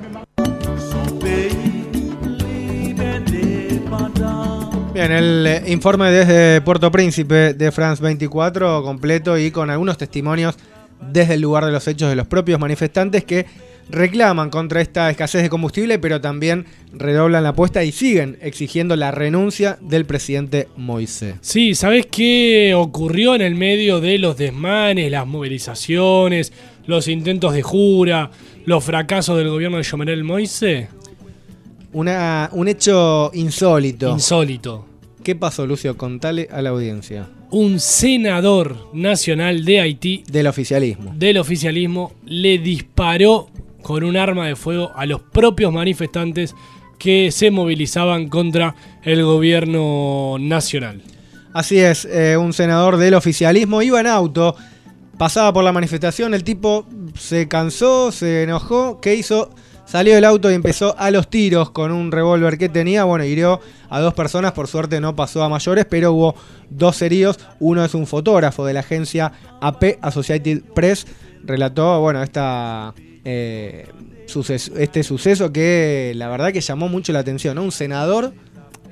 Bien, el informe desde Puerto Príncipe de France veinticuatro completo y con algunos testimonios desde el lugar de los hechos de los propios manifestantes que reclaman contra esta escasez de combustible, pero también redoblan la apuesta y siguen exigiendo la renuncia del presidente Moïse. Sí, ¿sabés qué ocurrió en el medio de los desmanes, las movilizaciones, los intentos de jura, los fracasos del gobierno de Jovenel Moïse? Una, un hecho insólito. Insólito. ¿Qué pasó, Lucio? Contale a la audiencia. Un senador nacional de Haití, del oficialismo, del oficialismo, le disparó con un arma de fuego a los propios manifestantes que se movilizaban contra el gobierno nacional. Así es, eh, un senador del oficialismo iba en auto, pasaba por la manifestación, el tipo se cansó, se enojó, ¿qué hizo? Salió del auto y empezó a los tiros con un revólver que tenía. Bueno, hirió a dos personas, por suerte no pasó a mayores, pero hubo dos heridos. Uno es un fotógrafo de la agencia A P, Associated Press, relató, bueno, esta, eh, suceso, este suceso que la verdad que llamó mucho la atención, ¿no? Un senador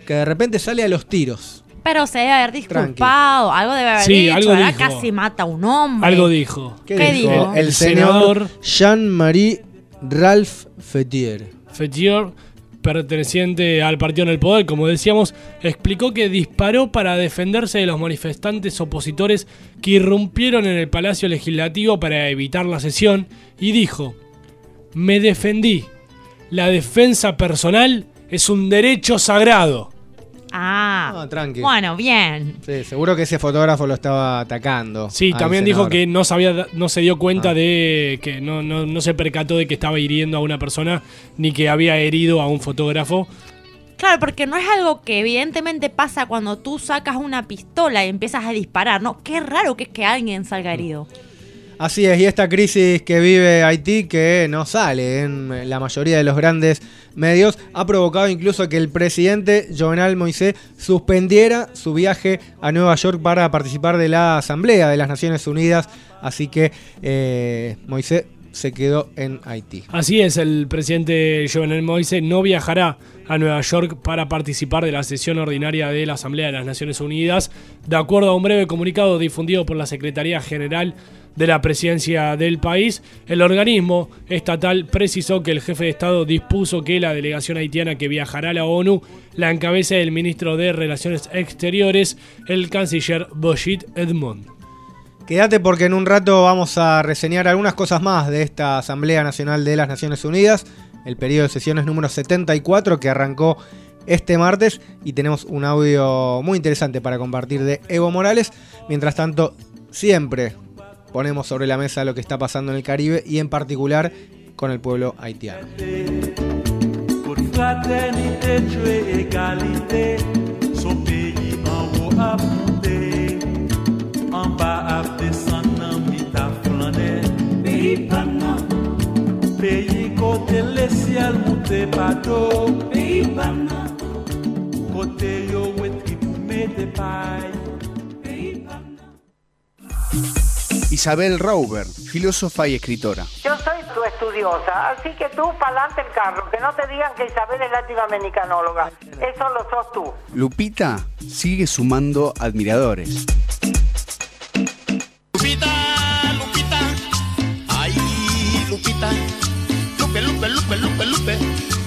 que de repente sale a los tiros. Pero se debe haber disculpado, algo debe haber Sí, dicho, algo ¿verdad? dijo. Casi mata a un hombre. Algo dijo. ¿Qué, ¿Qué dijo? dijo? El, el senador Jean-Marie Ralph Fetier. Fetier, perteneciente al partido en el poder, como decíamos, explicó que disparó para defenderse de los manifestantes opositores que irrumpieron en el Palacio Legislativo para evitar la sesión y dijo: me defendí. La defensa personal es un derecho sagrado. Ah, no, tranqui. Bueno, bien. Sí, seguro que ese fotógrafo lo estaba atacando. Sí, también senador. dijo que no sabía, no se dio cuenta ah. de que no, no, no se percató de que estaba hiriendo a una persona ni que había herido a un fotógrafo. Claro, porque no es algo que evidentemente pasa cuando tú sacas una pistola y empiezas a disparar, ¿no? Qué raro que es que alguien salga herido. Así es, y esta crisis que vive Haití, que no sale en la mayoría de los grandes medios, ha provocado incluso que el presidente Jovenel Moïse suspendiera su viaje a Nueva York para participar de la Asamblea de las Naciones Unidas. Así que eh, Moïse se quedó en Haití. Así es, el presidente Jovenel Moïse no viajará a Nueva York para participar de la sesión ordinaria de la Asamblea de las Naciones Unidas, de acuerdo a un breve comunicado difundido por la Secretaría General de la Presidencia del país. El organismo estatal precisó que el jefe de Estado dispuso que la delegación haitiana que viajará a la ONU la encabece el ministro de Relaciones Exteriores, el canciller Boshit Edmond. Quédate porque en un rato vamos a reseñar algunas cosas más de esta Asamblea Nacional de las Naciones Unidas, el periodo de sesiones número setenta y cuatro que arrancó este martes, y tenemos un audio muy interesante para compartir de Evo Morales. Mientras tanto, siempre ponemos sobre la mesa lo que está pasando en el Caribe y en particular con el pueblo haitiano. Por fraternité, Dieu égalité, son pays en haut a monté, en bas a descendre, mit a flâner. Pays pana, pays côté le ciel monté bateau, pays pana, côté yo wetri pou mette paille. Isabel Rauber, filósofa y escritora. Yo soy tu estudiosa, así que tú pa'lante el carro, que no te digan que Isabel es latinoamericanóloga. Eso lo sos tú. Lupita sigue sumando admiradores. Lupita, Lupita, ay, Lupita, Lupe, Lupe, Lupe, Lupe, Lupe,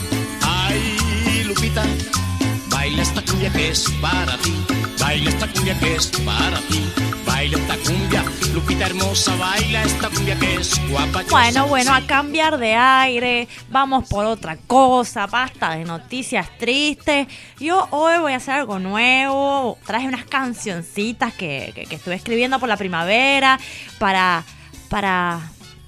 ay, Lupita, baila esta cumbia que es para ti, baila esta cumbia que es para ti. Baila esta cumbia, Lupita hermosa, baila esta cumbia que es guapachosa. Bueno, bueno, a cambiar de aire, vamos por otra cosa, basta de noticias tristes. Yo hoy voy a hacer algo nuevo, traje unas cancioncitas que, que, que estuve escribiendo por la primavera para, para,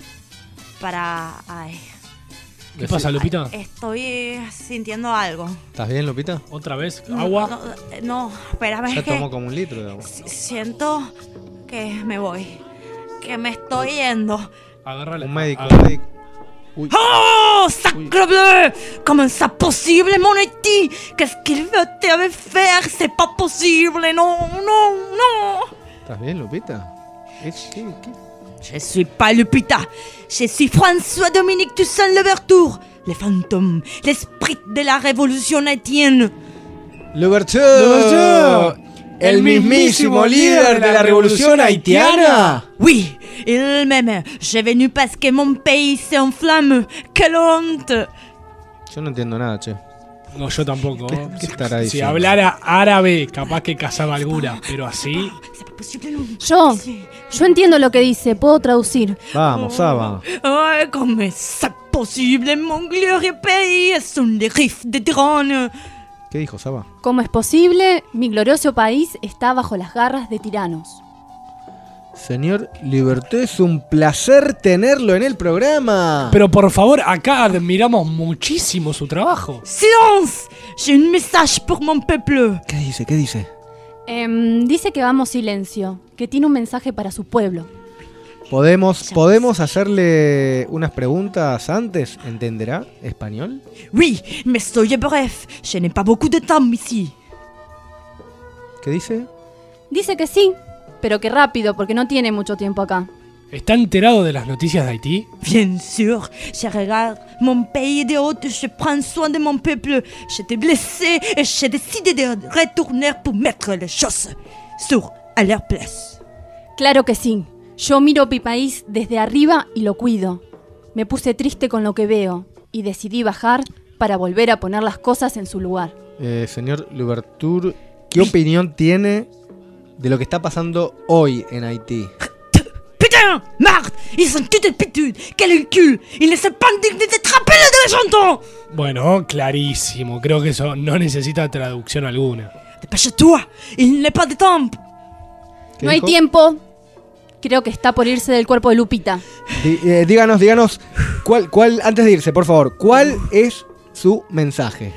para, ay. ¿Qué pasa, Lupita? Ay, estoy sintiendo algo. ¿Estás bien, Lupita? ¿Otra vez? No, ¿Agua? No, no, espérame. Ya que tomó como un litro de agua. Siento que me voy, que me estoy yendo. Agárrale. Un médico, Agarra. un médico. Uy. Oh, sacre bleu! Comment ça possible, mon Haïti? Qu'est-ce qu'il veut faire? C'est pas possible, non, non, non. ¿Estás bien, Lupita? Es, ¿qué, qué? Je suis pas Lupita, je suis François-Dominique Toussaint Louverture, le fantôme, l'esprit de la révolution haïtienne. Louverture, el mismísimo líder de la revolución haitiana. Oui, il-même. J'ai venu parce que mon pays s'enflamme. Quelle honte. Yo no entiendo nada, che. No, yo tampoco. ¿Qué, qué estará Si diciendo? hablara árabe, capaz que cazaba alguna, pero así... Yo, yo entiendo lo que dice, puedo traducir. Vamos, Saba. Oh, comment c'est possible, mon glorieux pays, sont les riffs de tyrannes. ¿Qué dijo, Saba? ¿Cómo es posible? Mi glorioso país está bajo las garras de tiranos. Señor Liberté, es un placer tenerlo en el programa. Pero por favor, acá admiramos muchísimo su trabajo. Silence, j'ai un message pour mon peuple. ¿Qué dice? ¿Qué dice? Eh, dice que hagamos silencio, que tiene un mensaje para su pueblo. ¿Podemos, ¿Podemos hacerle unas preguntas antes? ¿Entenderá español? Oui, mais soyez bref, je n'ai pas beaucoup de temps ici. ¿Qué dice? Dice que sí, pero que rápido, porque no tiene mucho tiempo acá. ¿Está enterado de las noticias de Haití? Bien sûr, je regarde mon pays de haut, je prends soin de mon peuple. J'étais blessé et j'ai décidé de retourner pour mettre les choses sur à leur place. Claro que sí. Yo miro mi país desde arriba y lo cuido. Me puse triste con lo que veo y decidí bajar para volver a poner las cosas en su lugar. Eh, señor Louverture, ¿qué opinión tiene de lo que está pasando hoy en Haití? Putain, merde, ils sont toutes pitudes, quel cul, il ne se pas dignes d'être appelés de les chantons. Bueno, clarísimo, creo que eso no necesita traducción alguna. Dépêche-toi, il n'est pas de temps. No hay tiempo. Creo que está por irse del cuerpo de Lupita. Dí, eh, díganos, díganos, cuál, cuál, antes de irse, por favor, ¿cuál es su mensaje?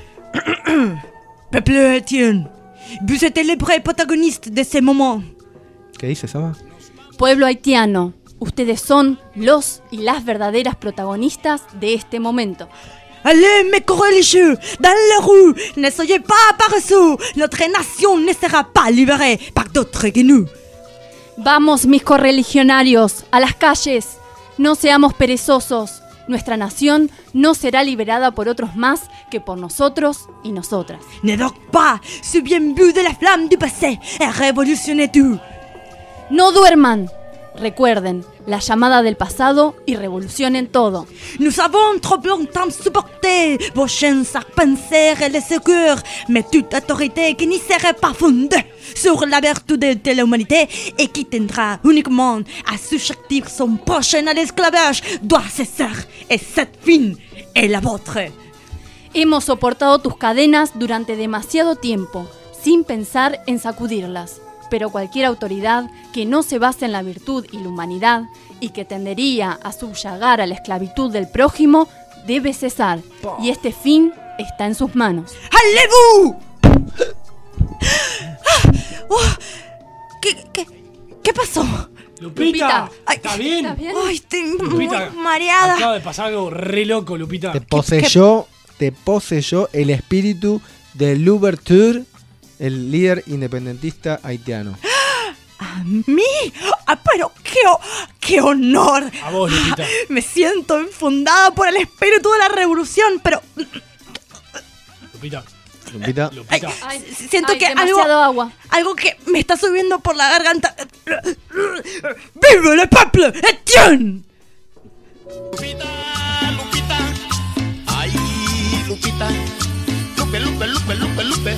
Peuple Etienne, vous êtes les vrais protagonistes de ces moments. ¿Qué dice, Saba? Pueblo haitiano, ustedes son los y las verdaderas protagonistas de este momento. Allez, mes religieux, dans la rue, ne soyez pas paresseux. Notre nation ne sera pas libérée par d'autres que nous. Vamos, mis correligionarios, a las calles. No seamos perezosos. Nuestra nación no será liberada por otros más que por nosotros y nosotras. Ne dors pas, souviens-vous de la flamme du passé et révolutionnez tout. No duerman. Recuerden, la llamada del pasado y revolucionen todo. Nous avons trop longtemps supporté vos chaînes serpentaires et les secours, mais toute autorité qui n'y serait pas fondée sur la vertu de l'humanité et qui tendra uniquement à subjecter son prochain à l'esclavage doit cesser, et cette fin est la vôtre. Hemos soportado tus cadenas durante demasiado tiempo, sin pensar en sacudirlas. Pero cualquier autoridad que no se base en la virtud y la humanidad y que tendería a subyagar a la esclavitud del prójimo debe cesar, y este fin está en sus manos. ¡Allez-vous! Oh, ¿qué, qué, ¿Qué pasó? Lupita, Ay, ¿está bien? ¿Está bien? Ay, estoy Lupita, muy mareada. acaba de pasar algo re loco, Lupita. Te poseyó, te poseyó el espíritu de Louverture, el líder independentista haitiano. ¿A mí? Ah, pero qué, qué honor. A vos, Lupita. Me siento infundada por el espíritu de la revolución, pero Lupita. Lupita. Lupita. Ay, siento ay, que algo, demasiado agua. algo que me está subiendo por la garganta. ¡Vive le peuple Etienne! Lupita, Lupita, ay, Lupita, Lupe, Lupe, Lupe, Lupe, Lupe,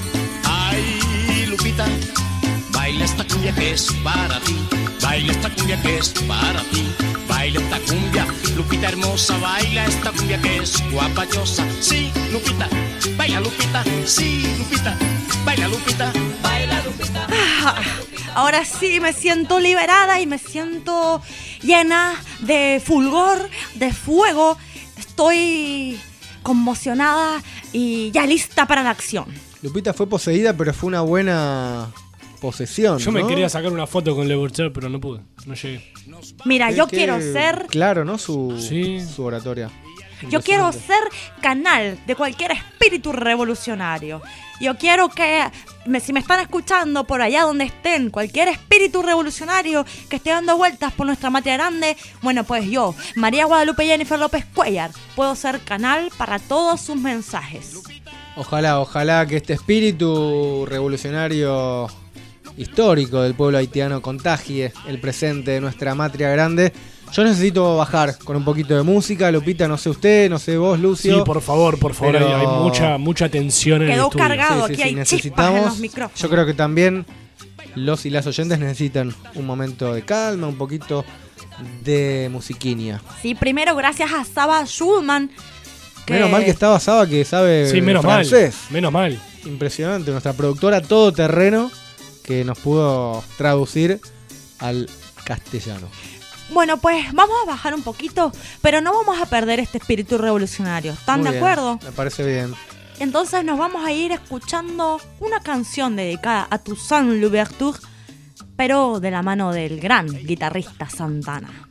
ay, Lupita, baila esta cumbia que es para ti, baila esta cumbia que es para ti, baila esta cumbia, Lupita hermosa, baila esta cumbia que es guapachosa, sí, Lupita, baila Lupita, sí, Lupita, baila Lupita, baila Lupita. Ah, ahora sí me siento liberada y me siento llena de fulgor, de fuego. Estoy conmocionada y ya lista para la acción. Lupita fue poseída, pero fue una buena posesión. Yo me ¿no? quería sacar una foto con Louverture, pero no pude, no llegué. Mira, Es yo que- quiero ser, Claro, ¿no? Su, Sí. su oratoria. yo quiero ser canal de cualquier espíritu revolucionario. Yo quiero que, me- si me están escuchando por allá donde estén, cualquier espíritu revolucionario que esté dando vueltas por nuestra matria grande, bueno, pues yo, María Guadalupe Jennifer López Cuellar, puedo ser canal para todos sus mensajes. Ojalá, ojalá que este espíritu revolucionario histórico del pueblo haitiano contagie el presente de nuestra matria grande. Yo necesito bajar con un poquito de música. Lupita, no sé usted, no sé vos, Lucio. Sí, por favor, por favor, Pero- hay, hay mucha, mucha tensión en Quedó el estudio. cargado. Aquí hay chispas en los micrófonos. Yo creo que también los y las oyentes necesitan un momento de calma, un poquito de musiquinia. Sí, primero gracias a Saba Schulman. que- Menos mal que estaba Saba, que sabe Sí, menos mal, francés. menos mal. Impresionante, nuestra productora todoterreno que nos pudo traducir al castellano. Bueno, pues vamos a bajar un poquito, pero no vamos a perder este espíritu revolucionario. ¿Están Muy de bien, acuerdo? Me parece bien. Entonces nos vamos a ir escuchando una canción dedicada a Toussaint Louverture, pero de la mano del gran guitarrista Santana.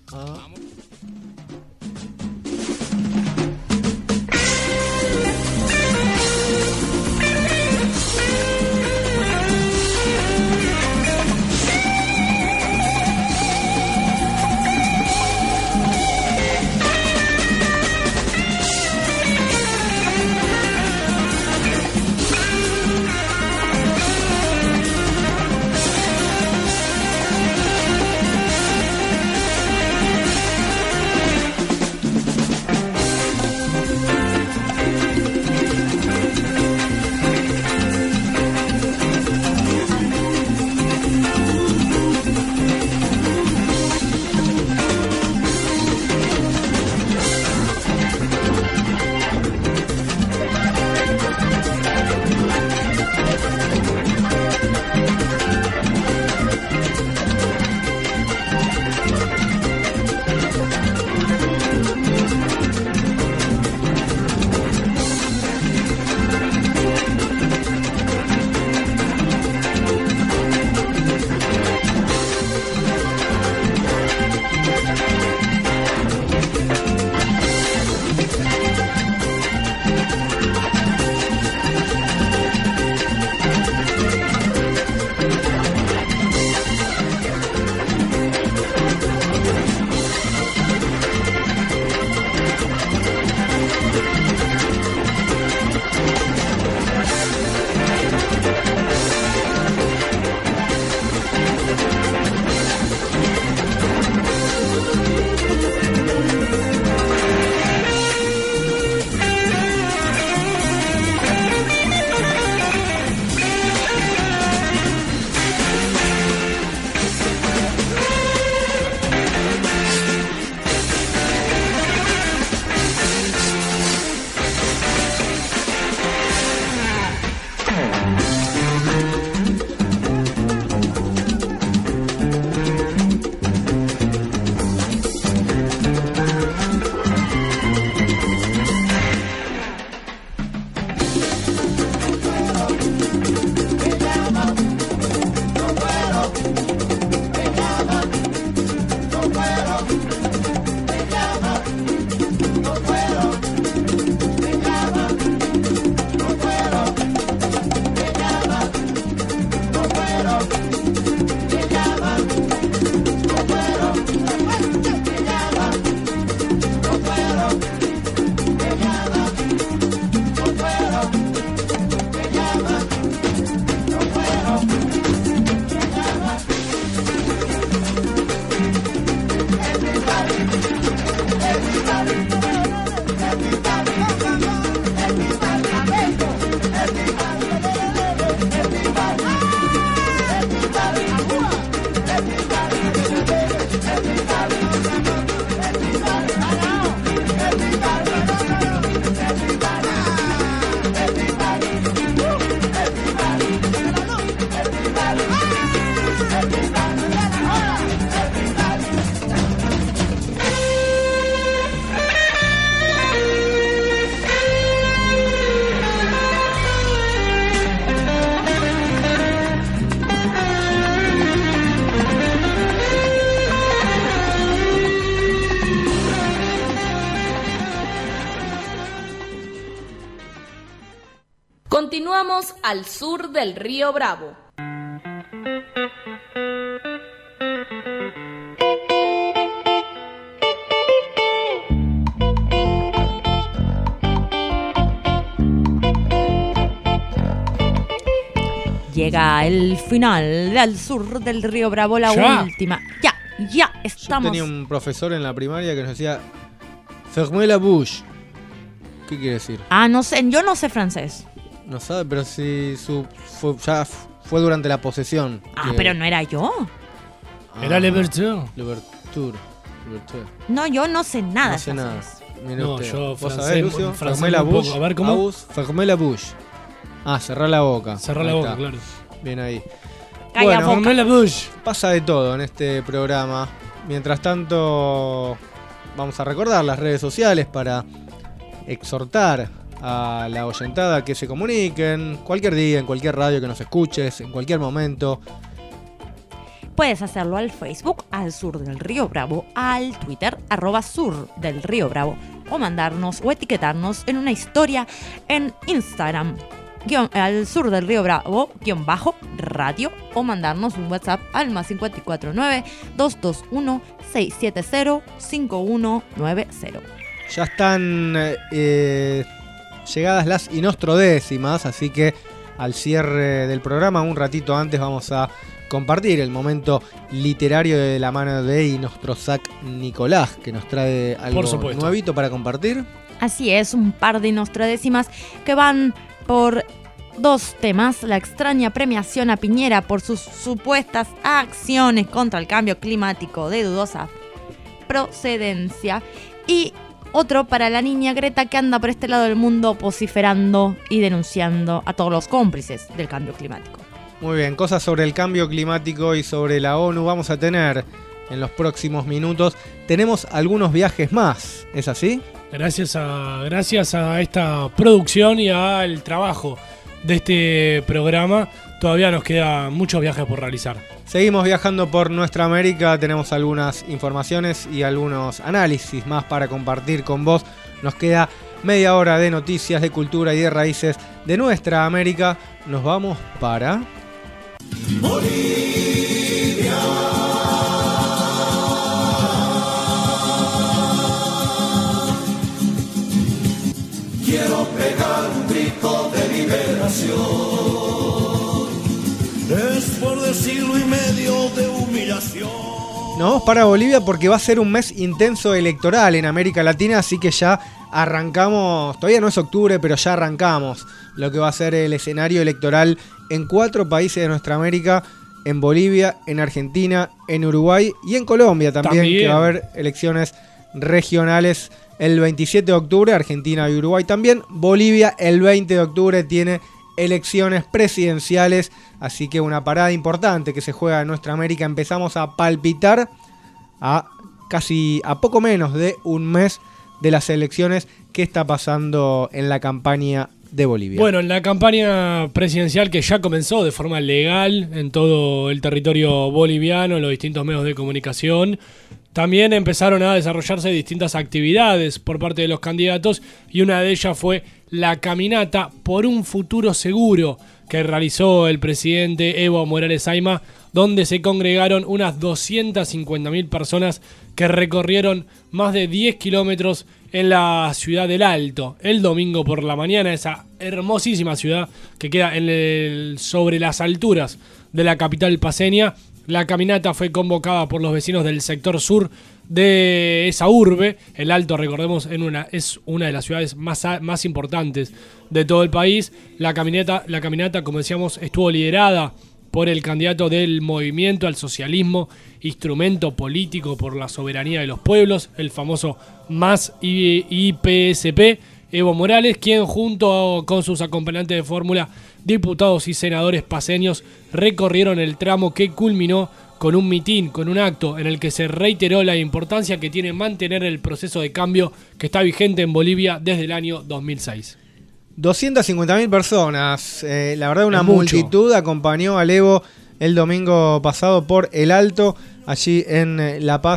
Continuamos al sur del río Bravo. Llega el final de Al sur del río Bravo, la ¿Ya? última. Ya, ya estamos. Yo tenía un profesor en la primaria que nos decía Fermez la bouche. ¿Qué quiere decir? Ah, no sé, yo no sé francés. No sabe, pero si su, fue, ya fue durante la posesión. Ah, que- pero no era yo. Era Louverture. Louverture. Louverture. No, yo no sé nada. No sé de nada. francés. Mire No, usted. yo ¿Vos francés, sabés, Lucio? francés Fermez la un poco. bouche. A ver, ¿cómo? Aus, fermez la bouche. Ah, cerrar la boca. Cerrar Ahí la boca, está. claro. Bien ahí. Calla boca. Fermez la bouche. Pasa de todo en este programa. Mientras tanto, vamos a recordar las redes sociales para exhortar a la oyentada que se comuniquen cualquier día, en cualquier radio que nos escuches, en cualquier momento. Puedes hacerlo al Facebook, al sur del río Bravo, al Twitter, arroba sur del río Bravo, o mandarnos o etiquetarnos en una historia en Instagram, guión, al sur del río Bravo, guión bajo, radio, o mandarnos un WhatsApp al más cinco cuatro nueve, dos dos uno, seis siete cero, cinco uno nueve cero. Ya están eh, llegadas las inostrodécimas, así que al cierre del programa, un ratito antes, vamos a compartir el momento literario de la mano de Inostrozac Nicolás, que nos trae algo Por supuesto. nuevito para compartir. Así es, un par de inostradécimas que van por dos temas: la extraña premiación a Piñera por sus supuestas acciones contra el cambio climático de dudosa procedencia, y otro para la niña Greta, que anda por este lado del mundo vociferando y denunciando a todos los cómplices del cambio climático. Muy bien, cosas sobre el cambio climático y sobre la ONU vamos a tener en los próximos minutos. Tenemos algunos viajes más, ¿es así? Gracias a, gracias a esta producción y al trabajo de este programa, todavía nos quedan muchos viajes por realizar. Seguimos viajando por nuestra América, tenemos algunas informaciones y algunos análisis más para compartir con vos. Nos queda media hora de noticias, de cultura y de raíces de nuestra América. Nos vamos para... Bolivia. Quiero pegar un grito de liberación. Es por decirlo y medio de humillación. Nos vamos para Bolivia porque va a ser un mes intenso electoral en América Latina, así que ya arrancamos, todavía no es octubre, pero ya arrancamos lo que va a ser el escenario electoral en cuatro países de nuestra América: en Bolivia, en Argentina, en Uruguay y en Colombia también, También. que va a haber elecciones regionales el veintisiete de octubre, Argentina y Uruguay también. Bolivia el veinte de octubre tiene elecciones presidenciales, así que una parada importante que se juega en nuestra América. Empezamos a palpitar a casi a poco menos de un mes de las elecciones. ¿Qué está pasando en la campaña de Bolivia? Bueno, en la campaña presidencial, que ya comenzó de forma legal en todo el territorio boliviano, en los distintos medios de comunicación, también empezaron a desarrollarse distintas actividades por parte de los candidatos, y una de ellas fue la caminata por un futuro seguro que realizó el presidente Evo Morales Ayma, donde se congregaron unas doscientas cincuenta mil personas que recorrieron más de diez kilómetros en la ciudad del Alto el domingo por la mañana, esa hermosísima ciudad que queda en el, sobre las alturas de la capital paceña. La caminata fue convocada por los vecinos del sector sur de esa urbe. El Alto, recordemos, en una, es una de las ciudades más, más importantes de todo el país. La caminata, la caminata, como decíamos, estuvo liderada por el candidato del Movimiento al Socialismo, instrumento político por la soberanía de los pueblos, el famoso MAS I P S P, Evo Morales, quien junto con sus acompañantes de fórmula, diputados y senadores paceños, recorrieron el tramo que culminó con un mitin, con un acto en el que se reiteró la importancia que tiene mantener el proceso de cambio que está vigente en Bolivia desde el año dos mil seis. doscientas cincuenta mil personas, eh, la verdad una Es mucho. multitud acompañó al Evo el domingo pasado por el Alto, allí en eh, La Paz,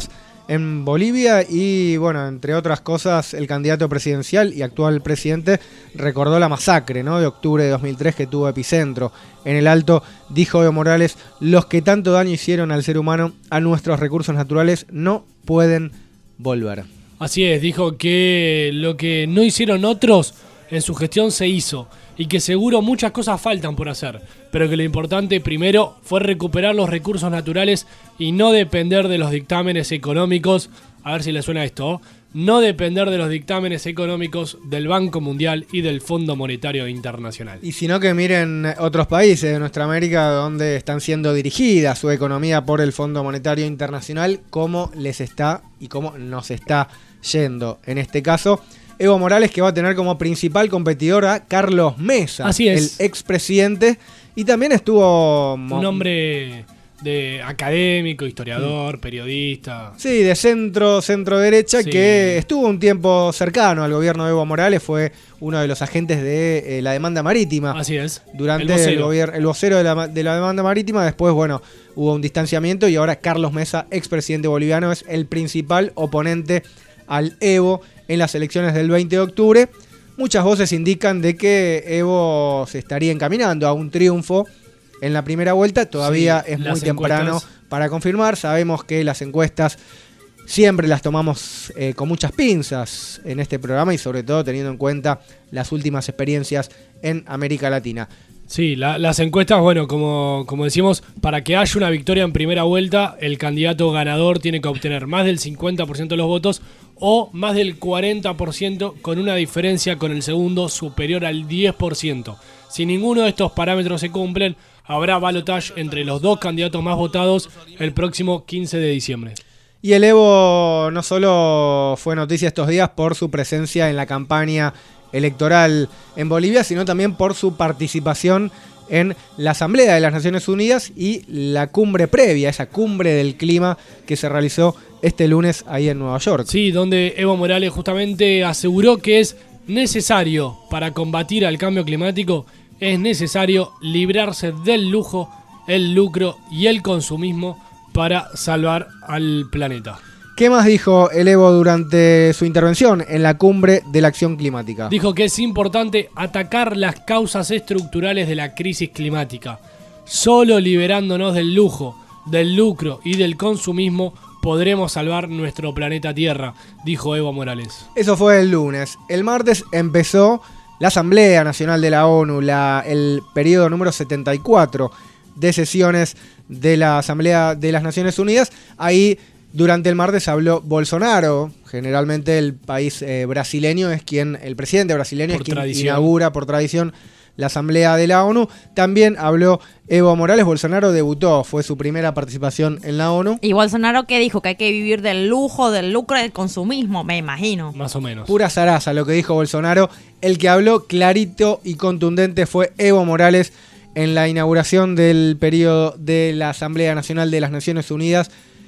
en Bolivia y, bueno, entre otras cosas, el candidato presidencial y actual presidente recordó la masacre, ¿no?, de octubre de dos mil tres que tuvo epicentro en el Alto. Dijo Evo Morales: los que tanto daño hicieron al ser humano, a nuestros recursos naturales, no pueden volver. Así es, dijo que lo que no hicieron otros en su gestión se hizo y que seguro muchas cosas faltan por hacer, pero que lo importante primero fue recuperar los recursos naturales y no depender de los dictámenes económicos, a ver si le suena esto, no depender de los dictámenes económicos del Banco Mundial y del Fondo Monetario Internacional. Y si no, que miren otros países de nuestra América donde están siendo dirigidas su economía por el Fondo Monetario Internacional, cómo les está y cómo nos está yendo. En este caso, Evo Morales, que va a tener como principal competidor a Carlos Mesa, Así es. el expresidente, y también estuvo... Un hombre de académico, historiador, periodista. Sí, de centro, centro derecha, Sí. que estuvo un tiempo cercano al gobierno de Evo Morales, fue uno de los agentes de eh, la demanda marítima. Así es. Durante El el, vocero. gobierno, el vocero de la, de la demanda marítima. Después, bueno, hubo un distanciamiento y ahora Carlos Mesa, expresidente boliviano, es el principal oponente al Evo en las elecciones del veinte de octubre. Muchas voces indican de que Evo se estaría encaminando a un triunfo en la primera vuelta. Todavía Sí, es muy las temprano encuestas. para confirmar. Sabemos que las encuestas siempre las tomamos eh, con muchas pinzas en este programa y sobre todo teniendo en cuenta las últimas experiencias en América Latina. Sí, la- las encuestas, bueno, como, como decimos, para que haya una victoria en primera vuelta, el candidato ganador tiene que obtener más del cincuenta por ciento de los votos o más del cuarenta por ciento con una diferencia con el segundo superior al diez por ciento. Si ninguno de estos parámetros se cumplen, habrá balotaje entre los dos candidatos más votados el próximo quince de diciembre. Y el Evo no solo fue noticia estos días por su presencia en la campaña electoral en Bolivia, sino también por su participación en la Asamblea de las Naciones Unidas y la cumbre previa, esa cumbre del clima que se realizó este lunes ahí en Nueva York. Sí, donde Evo Morales justamente aseguró que es necesario para combatir al cambio climático, es necesario librarse del lujo, el lucro y el consumismo para salvar al planeta. ¿Qué más dijo el Evo durante su intervención en la cumbre de la acción climática? Dijo que es importante atacar las causas estructurales de la crisis climática. Solo liberándonos del lujo, del lucro y del consumismo podremos salvar nuestro planeta Tierra, dijo Evo Morales. Eso fue el lunes. El martes empezó la Asamblea Nacional de la ONU, la, el periodo número setenta y cuatro de sesiones de la Asamblea de las Naciones Unidas. Ahí durante el martes habló Bolsonaro. Generalmente el país eh, brasileño es quien, el presidente brasileño Por es quien tradición. inaugura por tradición la Asamblea de la ONU. También habló Evo Morales. Bolsonaro debutó, fue su primera participación en la ONU. Y Bolsonaro, que dijo que hay que vivir del lujo, del lucro y del consumismo, me imagino. Más o menos. Pura zaraza lo que dijo Bolsonaro. El que habló clarito y contundente fue Evo Morales en la inauguración del periodo de la Asamblea Nacional de las Naciones Unidas.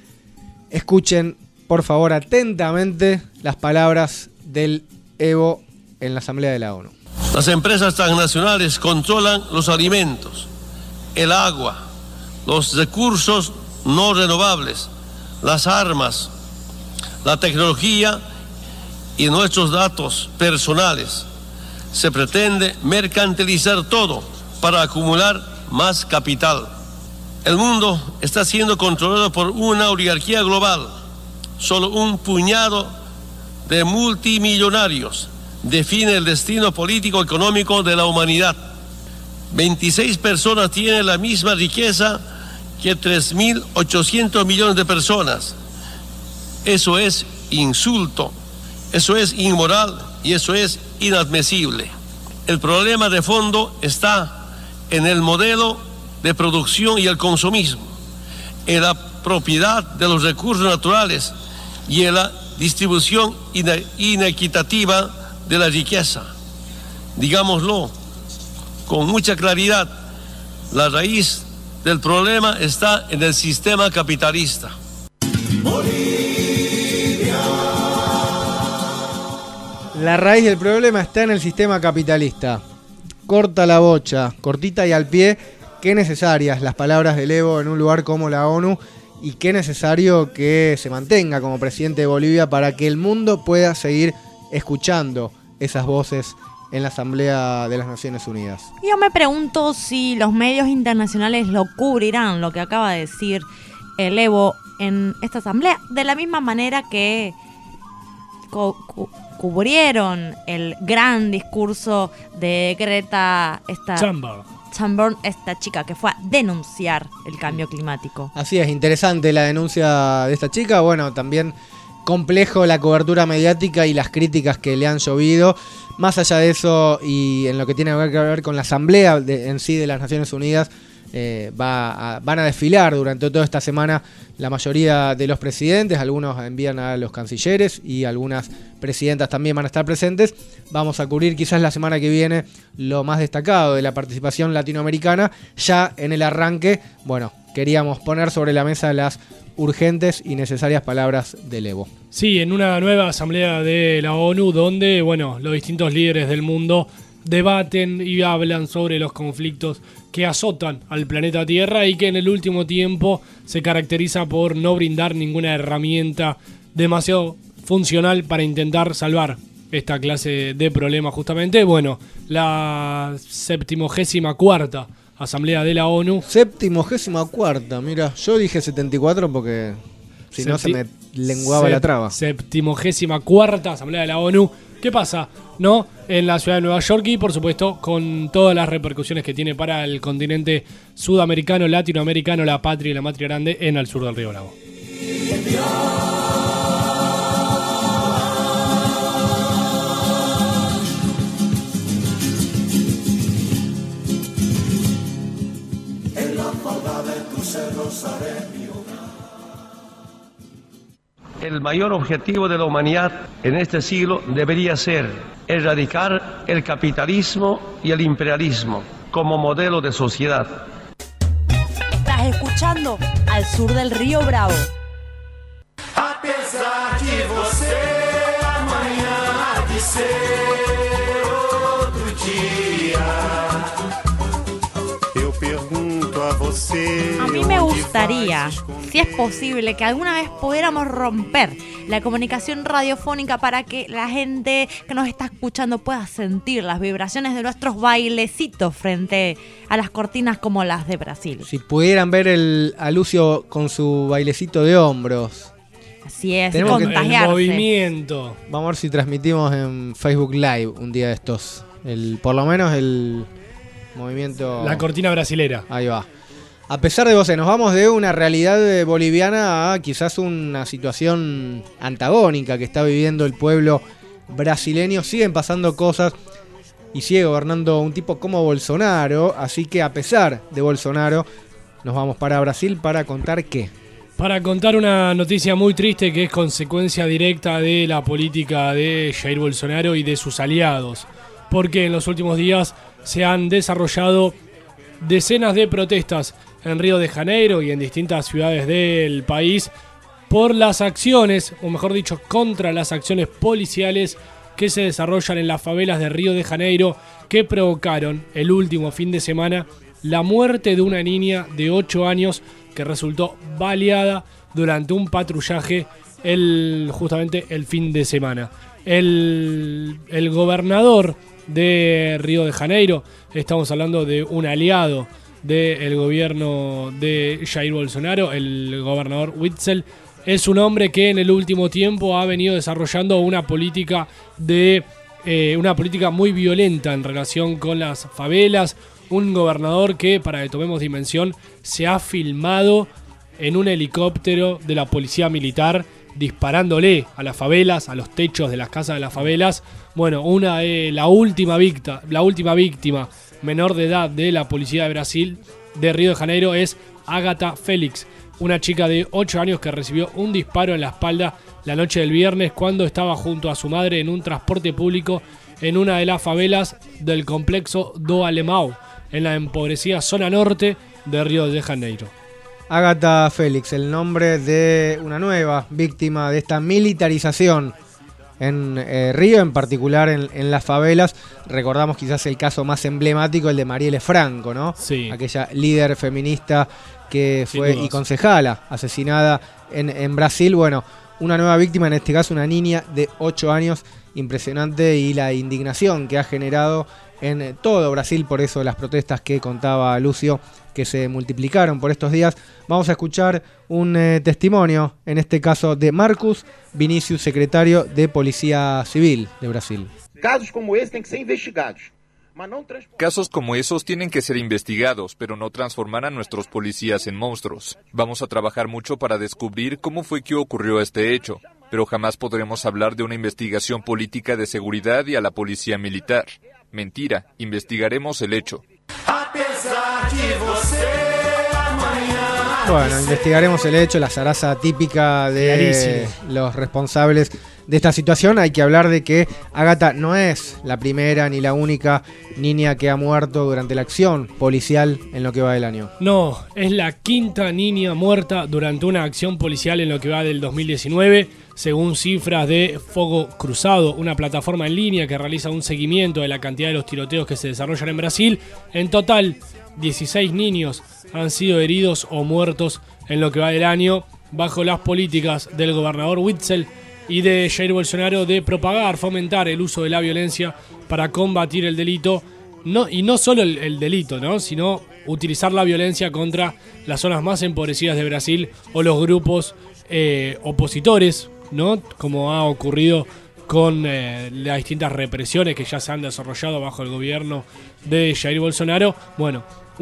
Escuchen, por favor, atentamente las palabras del Evo en la Asamblea de la ONU. Las empresas transnacionales controlan los alimentos, el agua, los recursos no renovables, las armas, la tecnología y nuestros datos personales. Se pretende mercantilizar todo para acumular más capital. El mundo está siendo controlado por una oligarquía global. Solo un puñado de multimillonarios define el destino político-económico de la humanidad. veintiséis personas tienen la misma riqueza que tres mil ochocientos millones de personas. Eso es insulto, eso es inmoral y eso es inadmisible. El problema de fondo está en el modelo de producción y el consumismo, en la propiedad de los recursos naturales y en la distribución ine- inequitativa de la riqueza. Digámoslo con mucha claridad, la raíz del problema está en el sistema capitalista. La raíz del problema está en el sistema capitalista. Corta la bocha, cortita y al pie. Qué necesarias las palabras del Evo en un lugar como la ONU y que es necesario que se mantenga como presidente de Bolivia para que el mundo pueda seguir escuchando esas voces en la Asamblea de las Naciones Unidas. Yo me pregunto si los medios internacionales lo cubrirán, lo que acaba de decir el Evo en esta asamblea, de la misma manera que cu- cu- cubrieron el gran discurso de Greta esta Thunberg. Thunberg, esta chica que fue a denunciar el cambio climático. Así es, interesante la denuncia de esta chica. Bueno, también complejo la cobertura mediática y las críticas que le han llovido. Más allá de eso, y en lo que tiene que ver con la Asamblea de, en sí de las Naciones Unidas, eh, va a, van a desfilar durante toda esta semana la mayoría de los presidentes. Algunos envían a los cancilleres y algunas presidentas también van a estar presentes. Vamos a cubrir quizás la semana que viene lo más destacado de la participación latinoamericana. Ya en el arranque, bueno, queríamos poner sobre la mesa las urgentes y necesarias palabras del Evo. Sí, en una nueva asamblea de la ONU donde, bueno, los distintos líderes del mundo debaten y hablan sobre los conflictos que azotan al planeta Tierra y que en el último tiempo se caracteriza por no brindar ninguna herramienta demasiado funcional para intentar salvar esta clase de problemas justamente. Bueno, la septimogésima cuarta Asamblea de la ONU. Septimogésima cuarta, mira, yo dije setenta y cuatro porque si Septi- no se me lenguaba sep- la traba. Septimogésima cuarta Asamblea de la ONU. ¿Qué pasa? ¿No? En la ciudad de Nueva York y por supuesto con todas las repercusiones que tiene para el continente sudamericano, latinoamericano, la patria y la matria grande en el sur del Río Bravo. El mayor objetivo de la humanidad en este siglo debería ser erradicar el capitalismo y el imperialismo como modelo de sociedad. Estás escuchando Al Sur del Río Bravo. Apesar de você, amanhã há de ser outro dia. Eu pergunto a você. A mí me gustaría, si es posible, que alguna vez pudiéramos romper la comunicación radiofónica para que la gente que nos está escuchando pueda sentir las vibraciones de nuestros bailecitos frente a las cortinas como las de Brasil. Si pudieran ver el, a Lucio con su bailecito de hombros. Así es, Tenemos contagiarse. El movimiento. Vamos a ver si transmitimos en Facebook Live un día de estos. El, por lo menos el movimiento... La cortina brasilera. Ahí va. A pesar de vos, nos vamos de una realidad boliviana a quizás una situación antagónica que está viviendo el pueblo brasileño. Siguen pasando cosas y sigue gobernando un tipo como Bolsonaro. Así que a pesar de Bolsonaro, nos vamos para Brasil para contar qué. Para contar una noticia muy triste que es consecuencia directa de la política de Jair Bolsonaro y de sus aliados. Porque en los últimos días se han desarrollado decenas de protestas en Río de Janeiro y en distintas ciudades del país por las acciones, o mejor dicho, contra las acciones policiales que se desarrollan en las favelas de Río de Janeiro, que provocaron el último fin de semana la muerte de una niña de ocho años que resultó baleada durante un patrullaje el, justamente el fin de semana. El, el gobernador de Río de Janeiro, estamos hablando de un aliado del gobierno de Jair Bolsonaro, el gobernador Witzel, es un hombre que en el último tiempo ha venido desarrollando una política de eh, una política muy violenta en relación con las favelas. Un gobernador que, para que tomemos dimensión, se ha filmado en un helicóptero de la policía militar disparándole a las favelas, a los techos de las casas de las favelas. Bueno, una eh, la última víctima, la última víctima menor de edad de la policía de Brasil, de Río de Janeiro, es Agatha Félix, una chica de ocho años que recibió un disparo en la espalda la noche del viernes cuando estaba junto a su madre en un transporte público en una de las favelas del complejo do Alemão, en la empobrecida zona norte de Río de Janeiro. Agatha Félix, el nombre de una nueva víctima de esta militarización en eh, Río, en particular en, en las favelas. Recordamos quizás el caso más emblemático, el de Marielle Franco, ¿no? Sí. Aquella líder feminista que fue y concejala asesinada en, en Brasil. Bueno, una nueva víctima, en este caso una niña de ocho años. Impresionante, y la indignación que ha generado en todo Brasil, por eso las protestas que contaba Lucio, que se multiplicaron por estos días. Vamos a escuchar un eh, testimonio, en este caso de Marcus Vinicius, secretario de Policía Civil de Brasil. Casos como ese tienen que ser investigados. Casos como esos tienen que ser investigados, pero no transformar a nuestros policías en monstruos. Vamos a trabajar mucho para descubrir cómo fue que ocurrió este hecho, pero jamás podremos hablar de una investigación política de seguridad y a la policía militar. Mentira, investigaremos el hecho. Bueno, investigaremos el hecho, la zaraza típica de Clarísimo. Los responsables de esta situación. Hay que hablar de que Ágata no es la primera ni la única niña que ha muerto durante la acción policial en lo que va del año. No, es la quinta niña muerta durante una acción policial en lo que va del dos mil diecinueve, según cifras de Fogo Cruzado, una plataforma en línea que realiza un seguimiento de la cantidad de los tiroteos que se desarrollan en Brasil. En total, dieciséis niños han sido heridos o muertos en lo que va del año, bajo las políticas del gobernador Witzel y de Jair Bolsonaro de propagar, fomentar el uso de la violencia para combatir el delito, no, y no solo el, el delito, ¿no? sino utilizar la violencia contra las zonas más empobrecidas de Brasil o los grupos eh, opositores, ¿no? Como ha ocurrido con eh, las distintas represiones que ya se han desarrollado bajo el gobierno de Jair Bolsonaro. Bueno,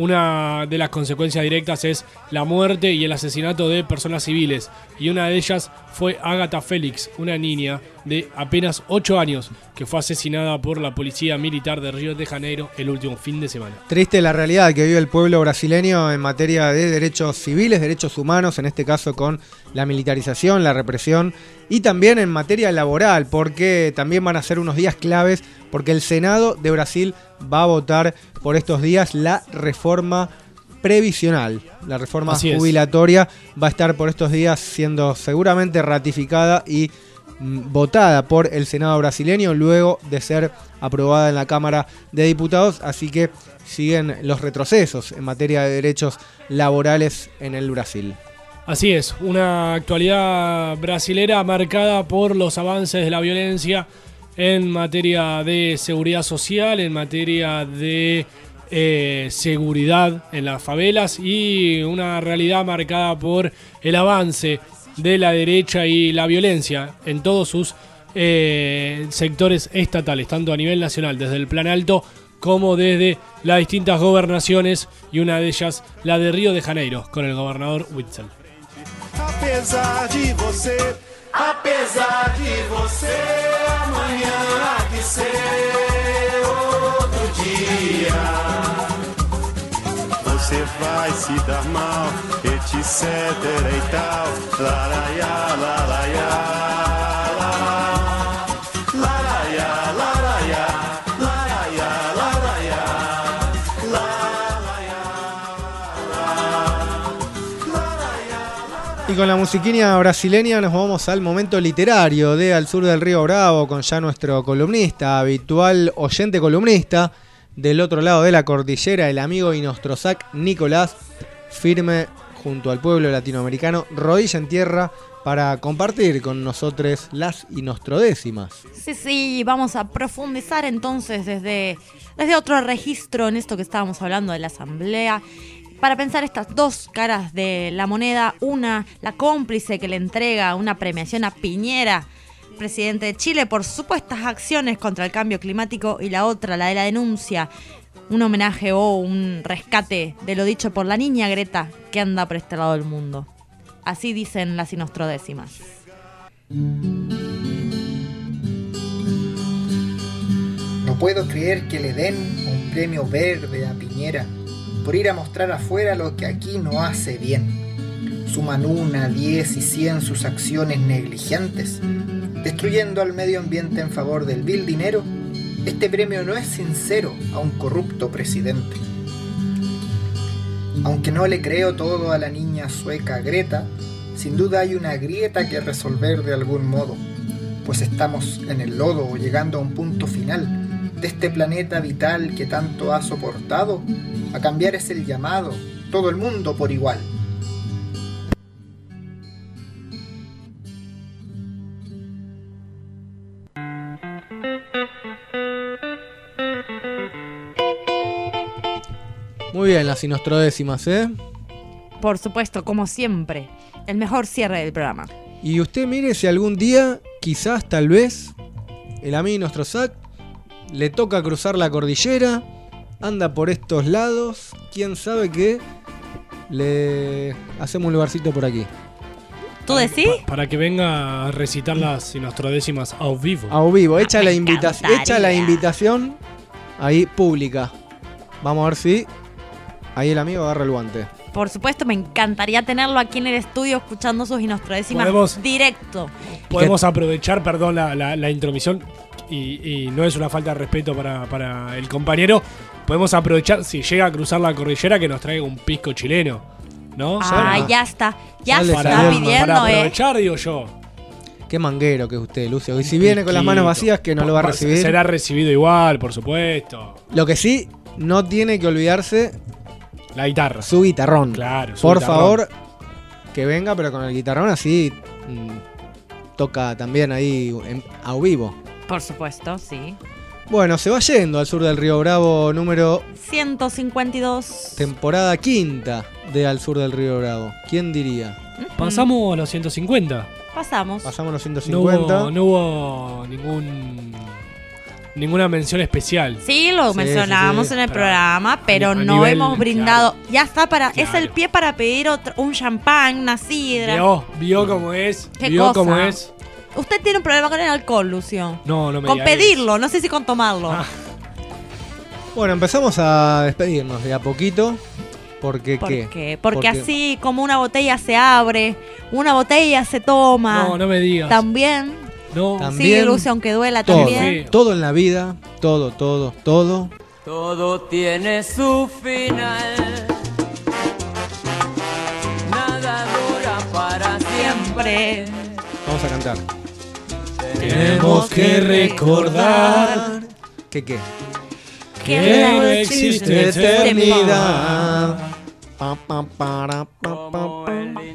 una de las consecuencias directas es la muerte y el asesinato de personas civiles, y una de ellas fue Ágata Félix, una niña de apenas ocho años que fue asesinada por la policía militar de Río de Janeiro el último fin de semana. Triste la realidad que vive el pueblo brasileño en materia de derechos civiles, derechos humanos, en este caso con la militarización, la represión, y también en materia laboral, porque también van a ser unos días claves, porque el Senado de Brasil va a votar por estos días la reforma previsional. La reforma jubilatoria va a estar por estos días siendo seguramente ratificada y mm, votada por el Senado brasileño, luego de ser aprobada en la Cámara de Diputados. Así que siguen los retrocesos en materia de derechos laborales en el Brasil. Así es, una actualidad brasilera marcada por los avances de la violencia en materia de seguridad social, en materia de eh, seguridad en las favelas, y una realidad marcada por el avance de la derecha y la violencia en todos sus eh, sectores estatales, tanto a nivel nacional, desde el plan alto, como desde las distintas gobernaciones, y una de ellas la de Río de Janeiro, con el gobernador Witzel. Apesar de você, apesar de você, amanhã há que ser outro dia. Você vai se dar mal, etc e tal, laraiá, laraiá, laraiá, laraiá, laraiá, laraiá, Y con la musiquina brasileña nos vamos al momento literario de Al Sur del Río Bravo, con ya nuestro columnista, habitual oyente columnista, del otro lado de la cordillera, el amigo Inostrozac Nicolás, firme junto al pueblo latinoamericano, rodilla en tierra, para compartir con nosotros las inostrodécimas. Sí, sí, vamos a profundizar entonces desde, desde otro registro en esto que estábamos hablando de la asamblea, para pensar estas dos caras de la moneda. Una, la cómplice que le entrega una premiación a Piñera, presidente de Chile, por supuestas acciones contra el cambio climático, y la otra, la de la denuncia, un homenaje o un rescate de lo dicho por la niña Greta, que anda por este lado del mundo. Así dicen las inostrodécimas. No puedo creer que le den un premio verde a Piñera por ir a mostrar afuera lo que aquí no hace bien. Suman una, diez y cien sus acciones negligentes, destruyendo al medio ambiente en favor del vil dinero. Este premio no es sincero a un corrupto presidente. Aunque no le creo todo a la niña sueca Greta, sin duda hay una grieta que resolver de algún modo. pues estamos en el lodo, llegando a un punto final de este planeta vital que tanto ha soportado. A cambiar es el llamado, todo el mundo por igual. Muy bien, las sinostrodécimas, ¿eh? Por supuesto, como siempre, el mejor cierre del programa. Y usted mire si algún día, quizás, tal vez, el amigo nuestro Zach le toca cruzar la cordillera, anda por estos lados, quién sabe qué, le hacemos un lugarcito por aquí. ¿Tú decís? Pa- para que venga a recitar las sinostrodécimas a vivo. A vivo, hecha, Ah, la me invitación, encantaría. hecha la invitación ahí pública. Vamos a ver si ahí el amigo agarra el guante. Por supuesto, me encantaría tenerlo aquí en el estudio escuchando sus sinostrodécimas Podemos- directo. Podemos aprovechar, perdón, la, la, la intromisión, y, y no es una falta de respeto para, para el compañero. Podemos aprovechar, si llega a cruzar la cordillera, que nos traiga un pisco chileno, ¿no? Ah, ya está. Ya Sale se está saliendo. pidiendo, Para eh. aprovechar, digo yo. Qué manguero que es usted, Lucio. Y si viene con las manos vacías, que no lo va a recibir. Será recibido igual, por supuesto. Lo que sí, no tiene que olvidarse la guitarra. Su guitarrón. Claro, su Por guitarrón. favor, que venga, pero con el guitarrón así mm, toca también ahí en, a vivo. Por supuesto, sí. Bueno, se va yendo al sur del Río Bravo, número ciento cincuenta y dos. temporada quinta de Al Sur del Río Bravo. ¿Quién diría? Pasamos los ciento cincuenta. Pasamos. Pasamos los ciento No cincuenta. hubo, no hubo ningún ninguna mención especial. Sí, lo Sí, mencionábamos sí, sí. en el Pero programa, pero a no nivel, hemos brindado. claro. Ya está para. Es Claro. el pie para pedir otro, un champán, una sidra. Vio, vio cómo es. ¿Qué vio cosa? cómo es. Usted tiene un problema con el alcohol, Lucio. No, no me Con diga eso. pedirlo, no sé si con tomarlo. Bueno, empezamos a despedirnos de a poquito. Porque, ¿Por ¿qué? qué? Porque, así como una botella se abre, una botella se toma. No, no me digas. También. No. También Sí, Lucio, aunque duela todo, también. todo en la vida, todo, todo, todo. Todo tiene su final. Nada dura para siempre. Vamos a cantar. Tenemos que recordar ¿Qué qué? que no existe eternidad. Pa, pa, para, pa, pa,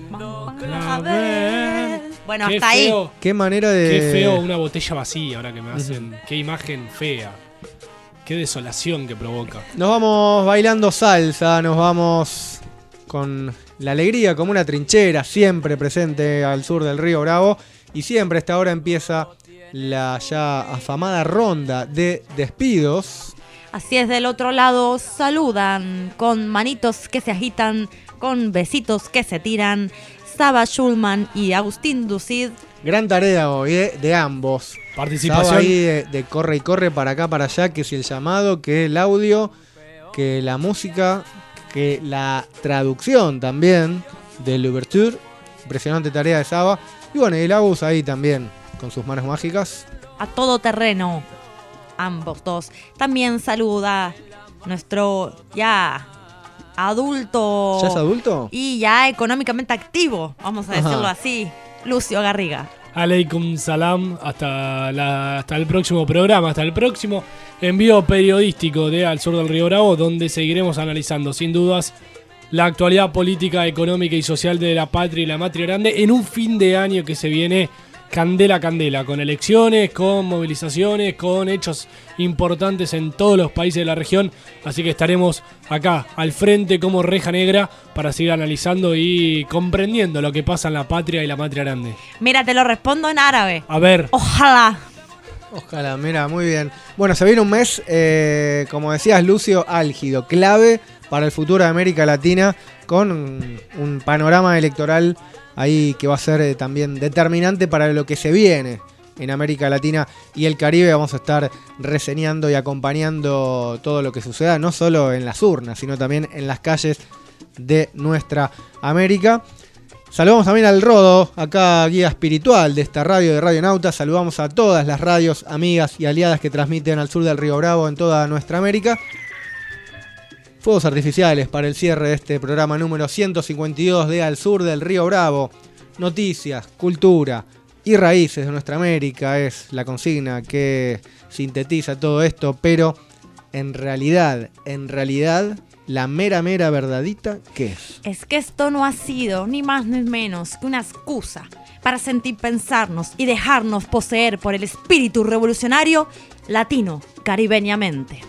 A ver. Bueno, Qué hasta ahí. feo, Qué manera de. Qué feo una botella vacía ahora que me hacen. Qué imagen fea. Qué desolación que provoca. Nos vamos bailando salsa, nos vamos con la alegría como una trinchera, siempre presente al sur del Río Bravo. Y siempre a esta hora empieza la ya afamada ronda de despidos. Así es, del otro lado saludan con manitos que se agitan, con besitos que se tiran, Saba Schulman y Agustín Ducid. Gran tarea hoy, ¿eh? De ambos. Participación. Estaba ahí de, de corre y corre para acá, para allá, que si el llamado, que el audio, que la música, que la traducción también del Ouverture. Impresionante tarea de Saba. Y bueno, y el Agus ahí también, con sus manos mágicas. A todo terreno, ambos dos. También saluda nuestro ya adulto. ¿Ya es adulto? Y ya económicamente activo, vamos a Ajá. decirlo así, Lucio Garriga. Aleikum salam. Hasta, la, hasta el próximo programa. Hasta el próximo envío periodístico de Al Sur del Río Bravo, donde seguiremos analizando sin dudas la actualidad política, económica y social de la patria y la matria grande en un fin de año que se viene candela a candela, con elecciones, con movilizaciones, con hechos importantes en todos los países de la región. Así que estaremos acá al frente como reja negra para seguir analizando y comprendiendo lo que pasa en la patria y la matria grande. Mira, te lo respondo en árabe. A ver. Ojalá. Ojalá, mira, muy bien. Bueno, se viene un mes, eh, como decías, Lucio, álgido, clave para el futuro de América Latina, con un, un panorama electoral ahí que va a ser eh, también determinante para lo que se viene en América Latina y el Caribe. Vamos a estar reseñando y acompañando todo lo que suceda, no solo en las urnas, sino también en las calles de nuestra América. Saludamos también al Rodo, acá guía espiritual de esta radio de Radio Nauta. Saludamos a todas las radios amigas y aliadas que transmiten al sur del Río Bravo en toda nuestra América. Fuegos artificiales para el cierre de este programa número ciento cincuenta y dos de Al Sur del Río Bravo. Noticias, cultura, y raíces de nuestra América es la consigna que sintetiza todo esto, pero en realidad, en realidad, la mera, mera verdadita, ¿qué es? Es que esto no ha sido ni más ni menos que una excusa para sentir pensarnos y dejarnos poseer por el espíritu revolucionario latino caribeñamente.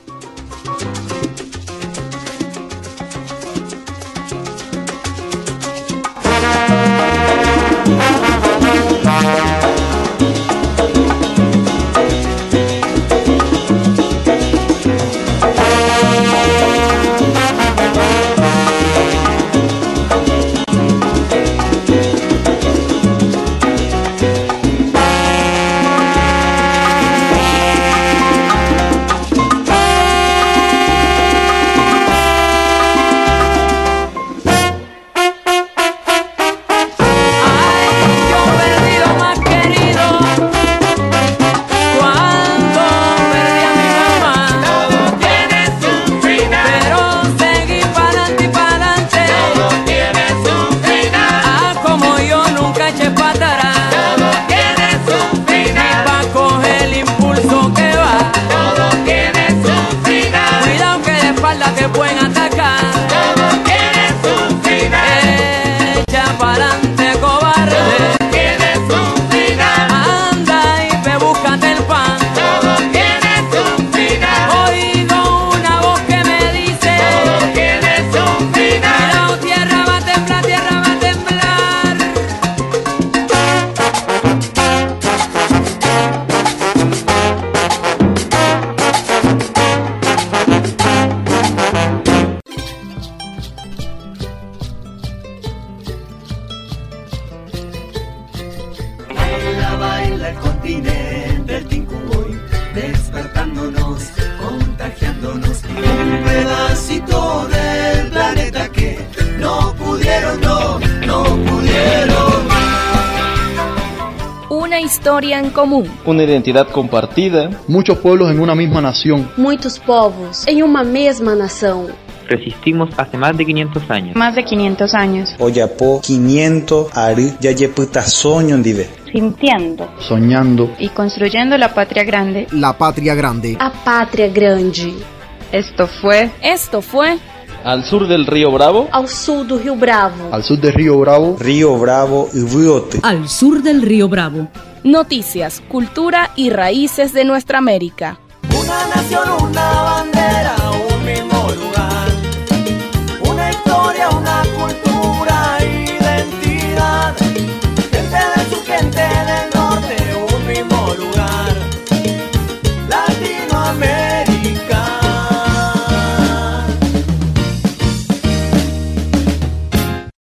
Historia en común. Una identidad compartida. Muchos pueblos en una misma nación. Muitos povos em uma mesma nação. Resistimos hace más de quinientos años. Más de quinientos años. Oyapo quinientos ari yayeputa soño ndive. Sintiendo. Soñando. Y construyendo la patria grande. La patria grande. A patria grande. Esto fue. Esto fue. Al sur del río Bravo. Al sur del río Bravo. Al sur del río Bravo. Río Bravo y Viote. Al sur del río Bravo. Noticias, cultura y raíces de nuestra América. Una nación, una bandera.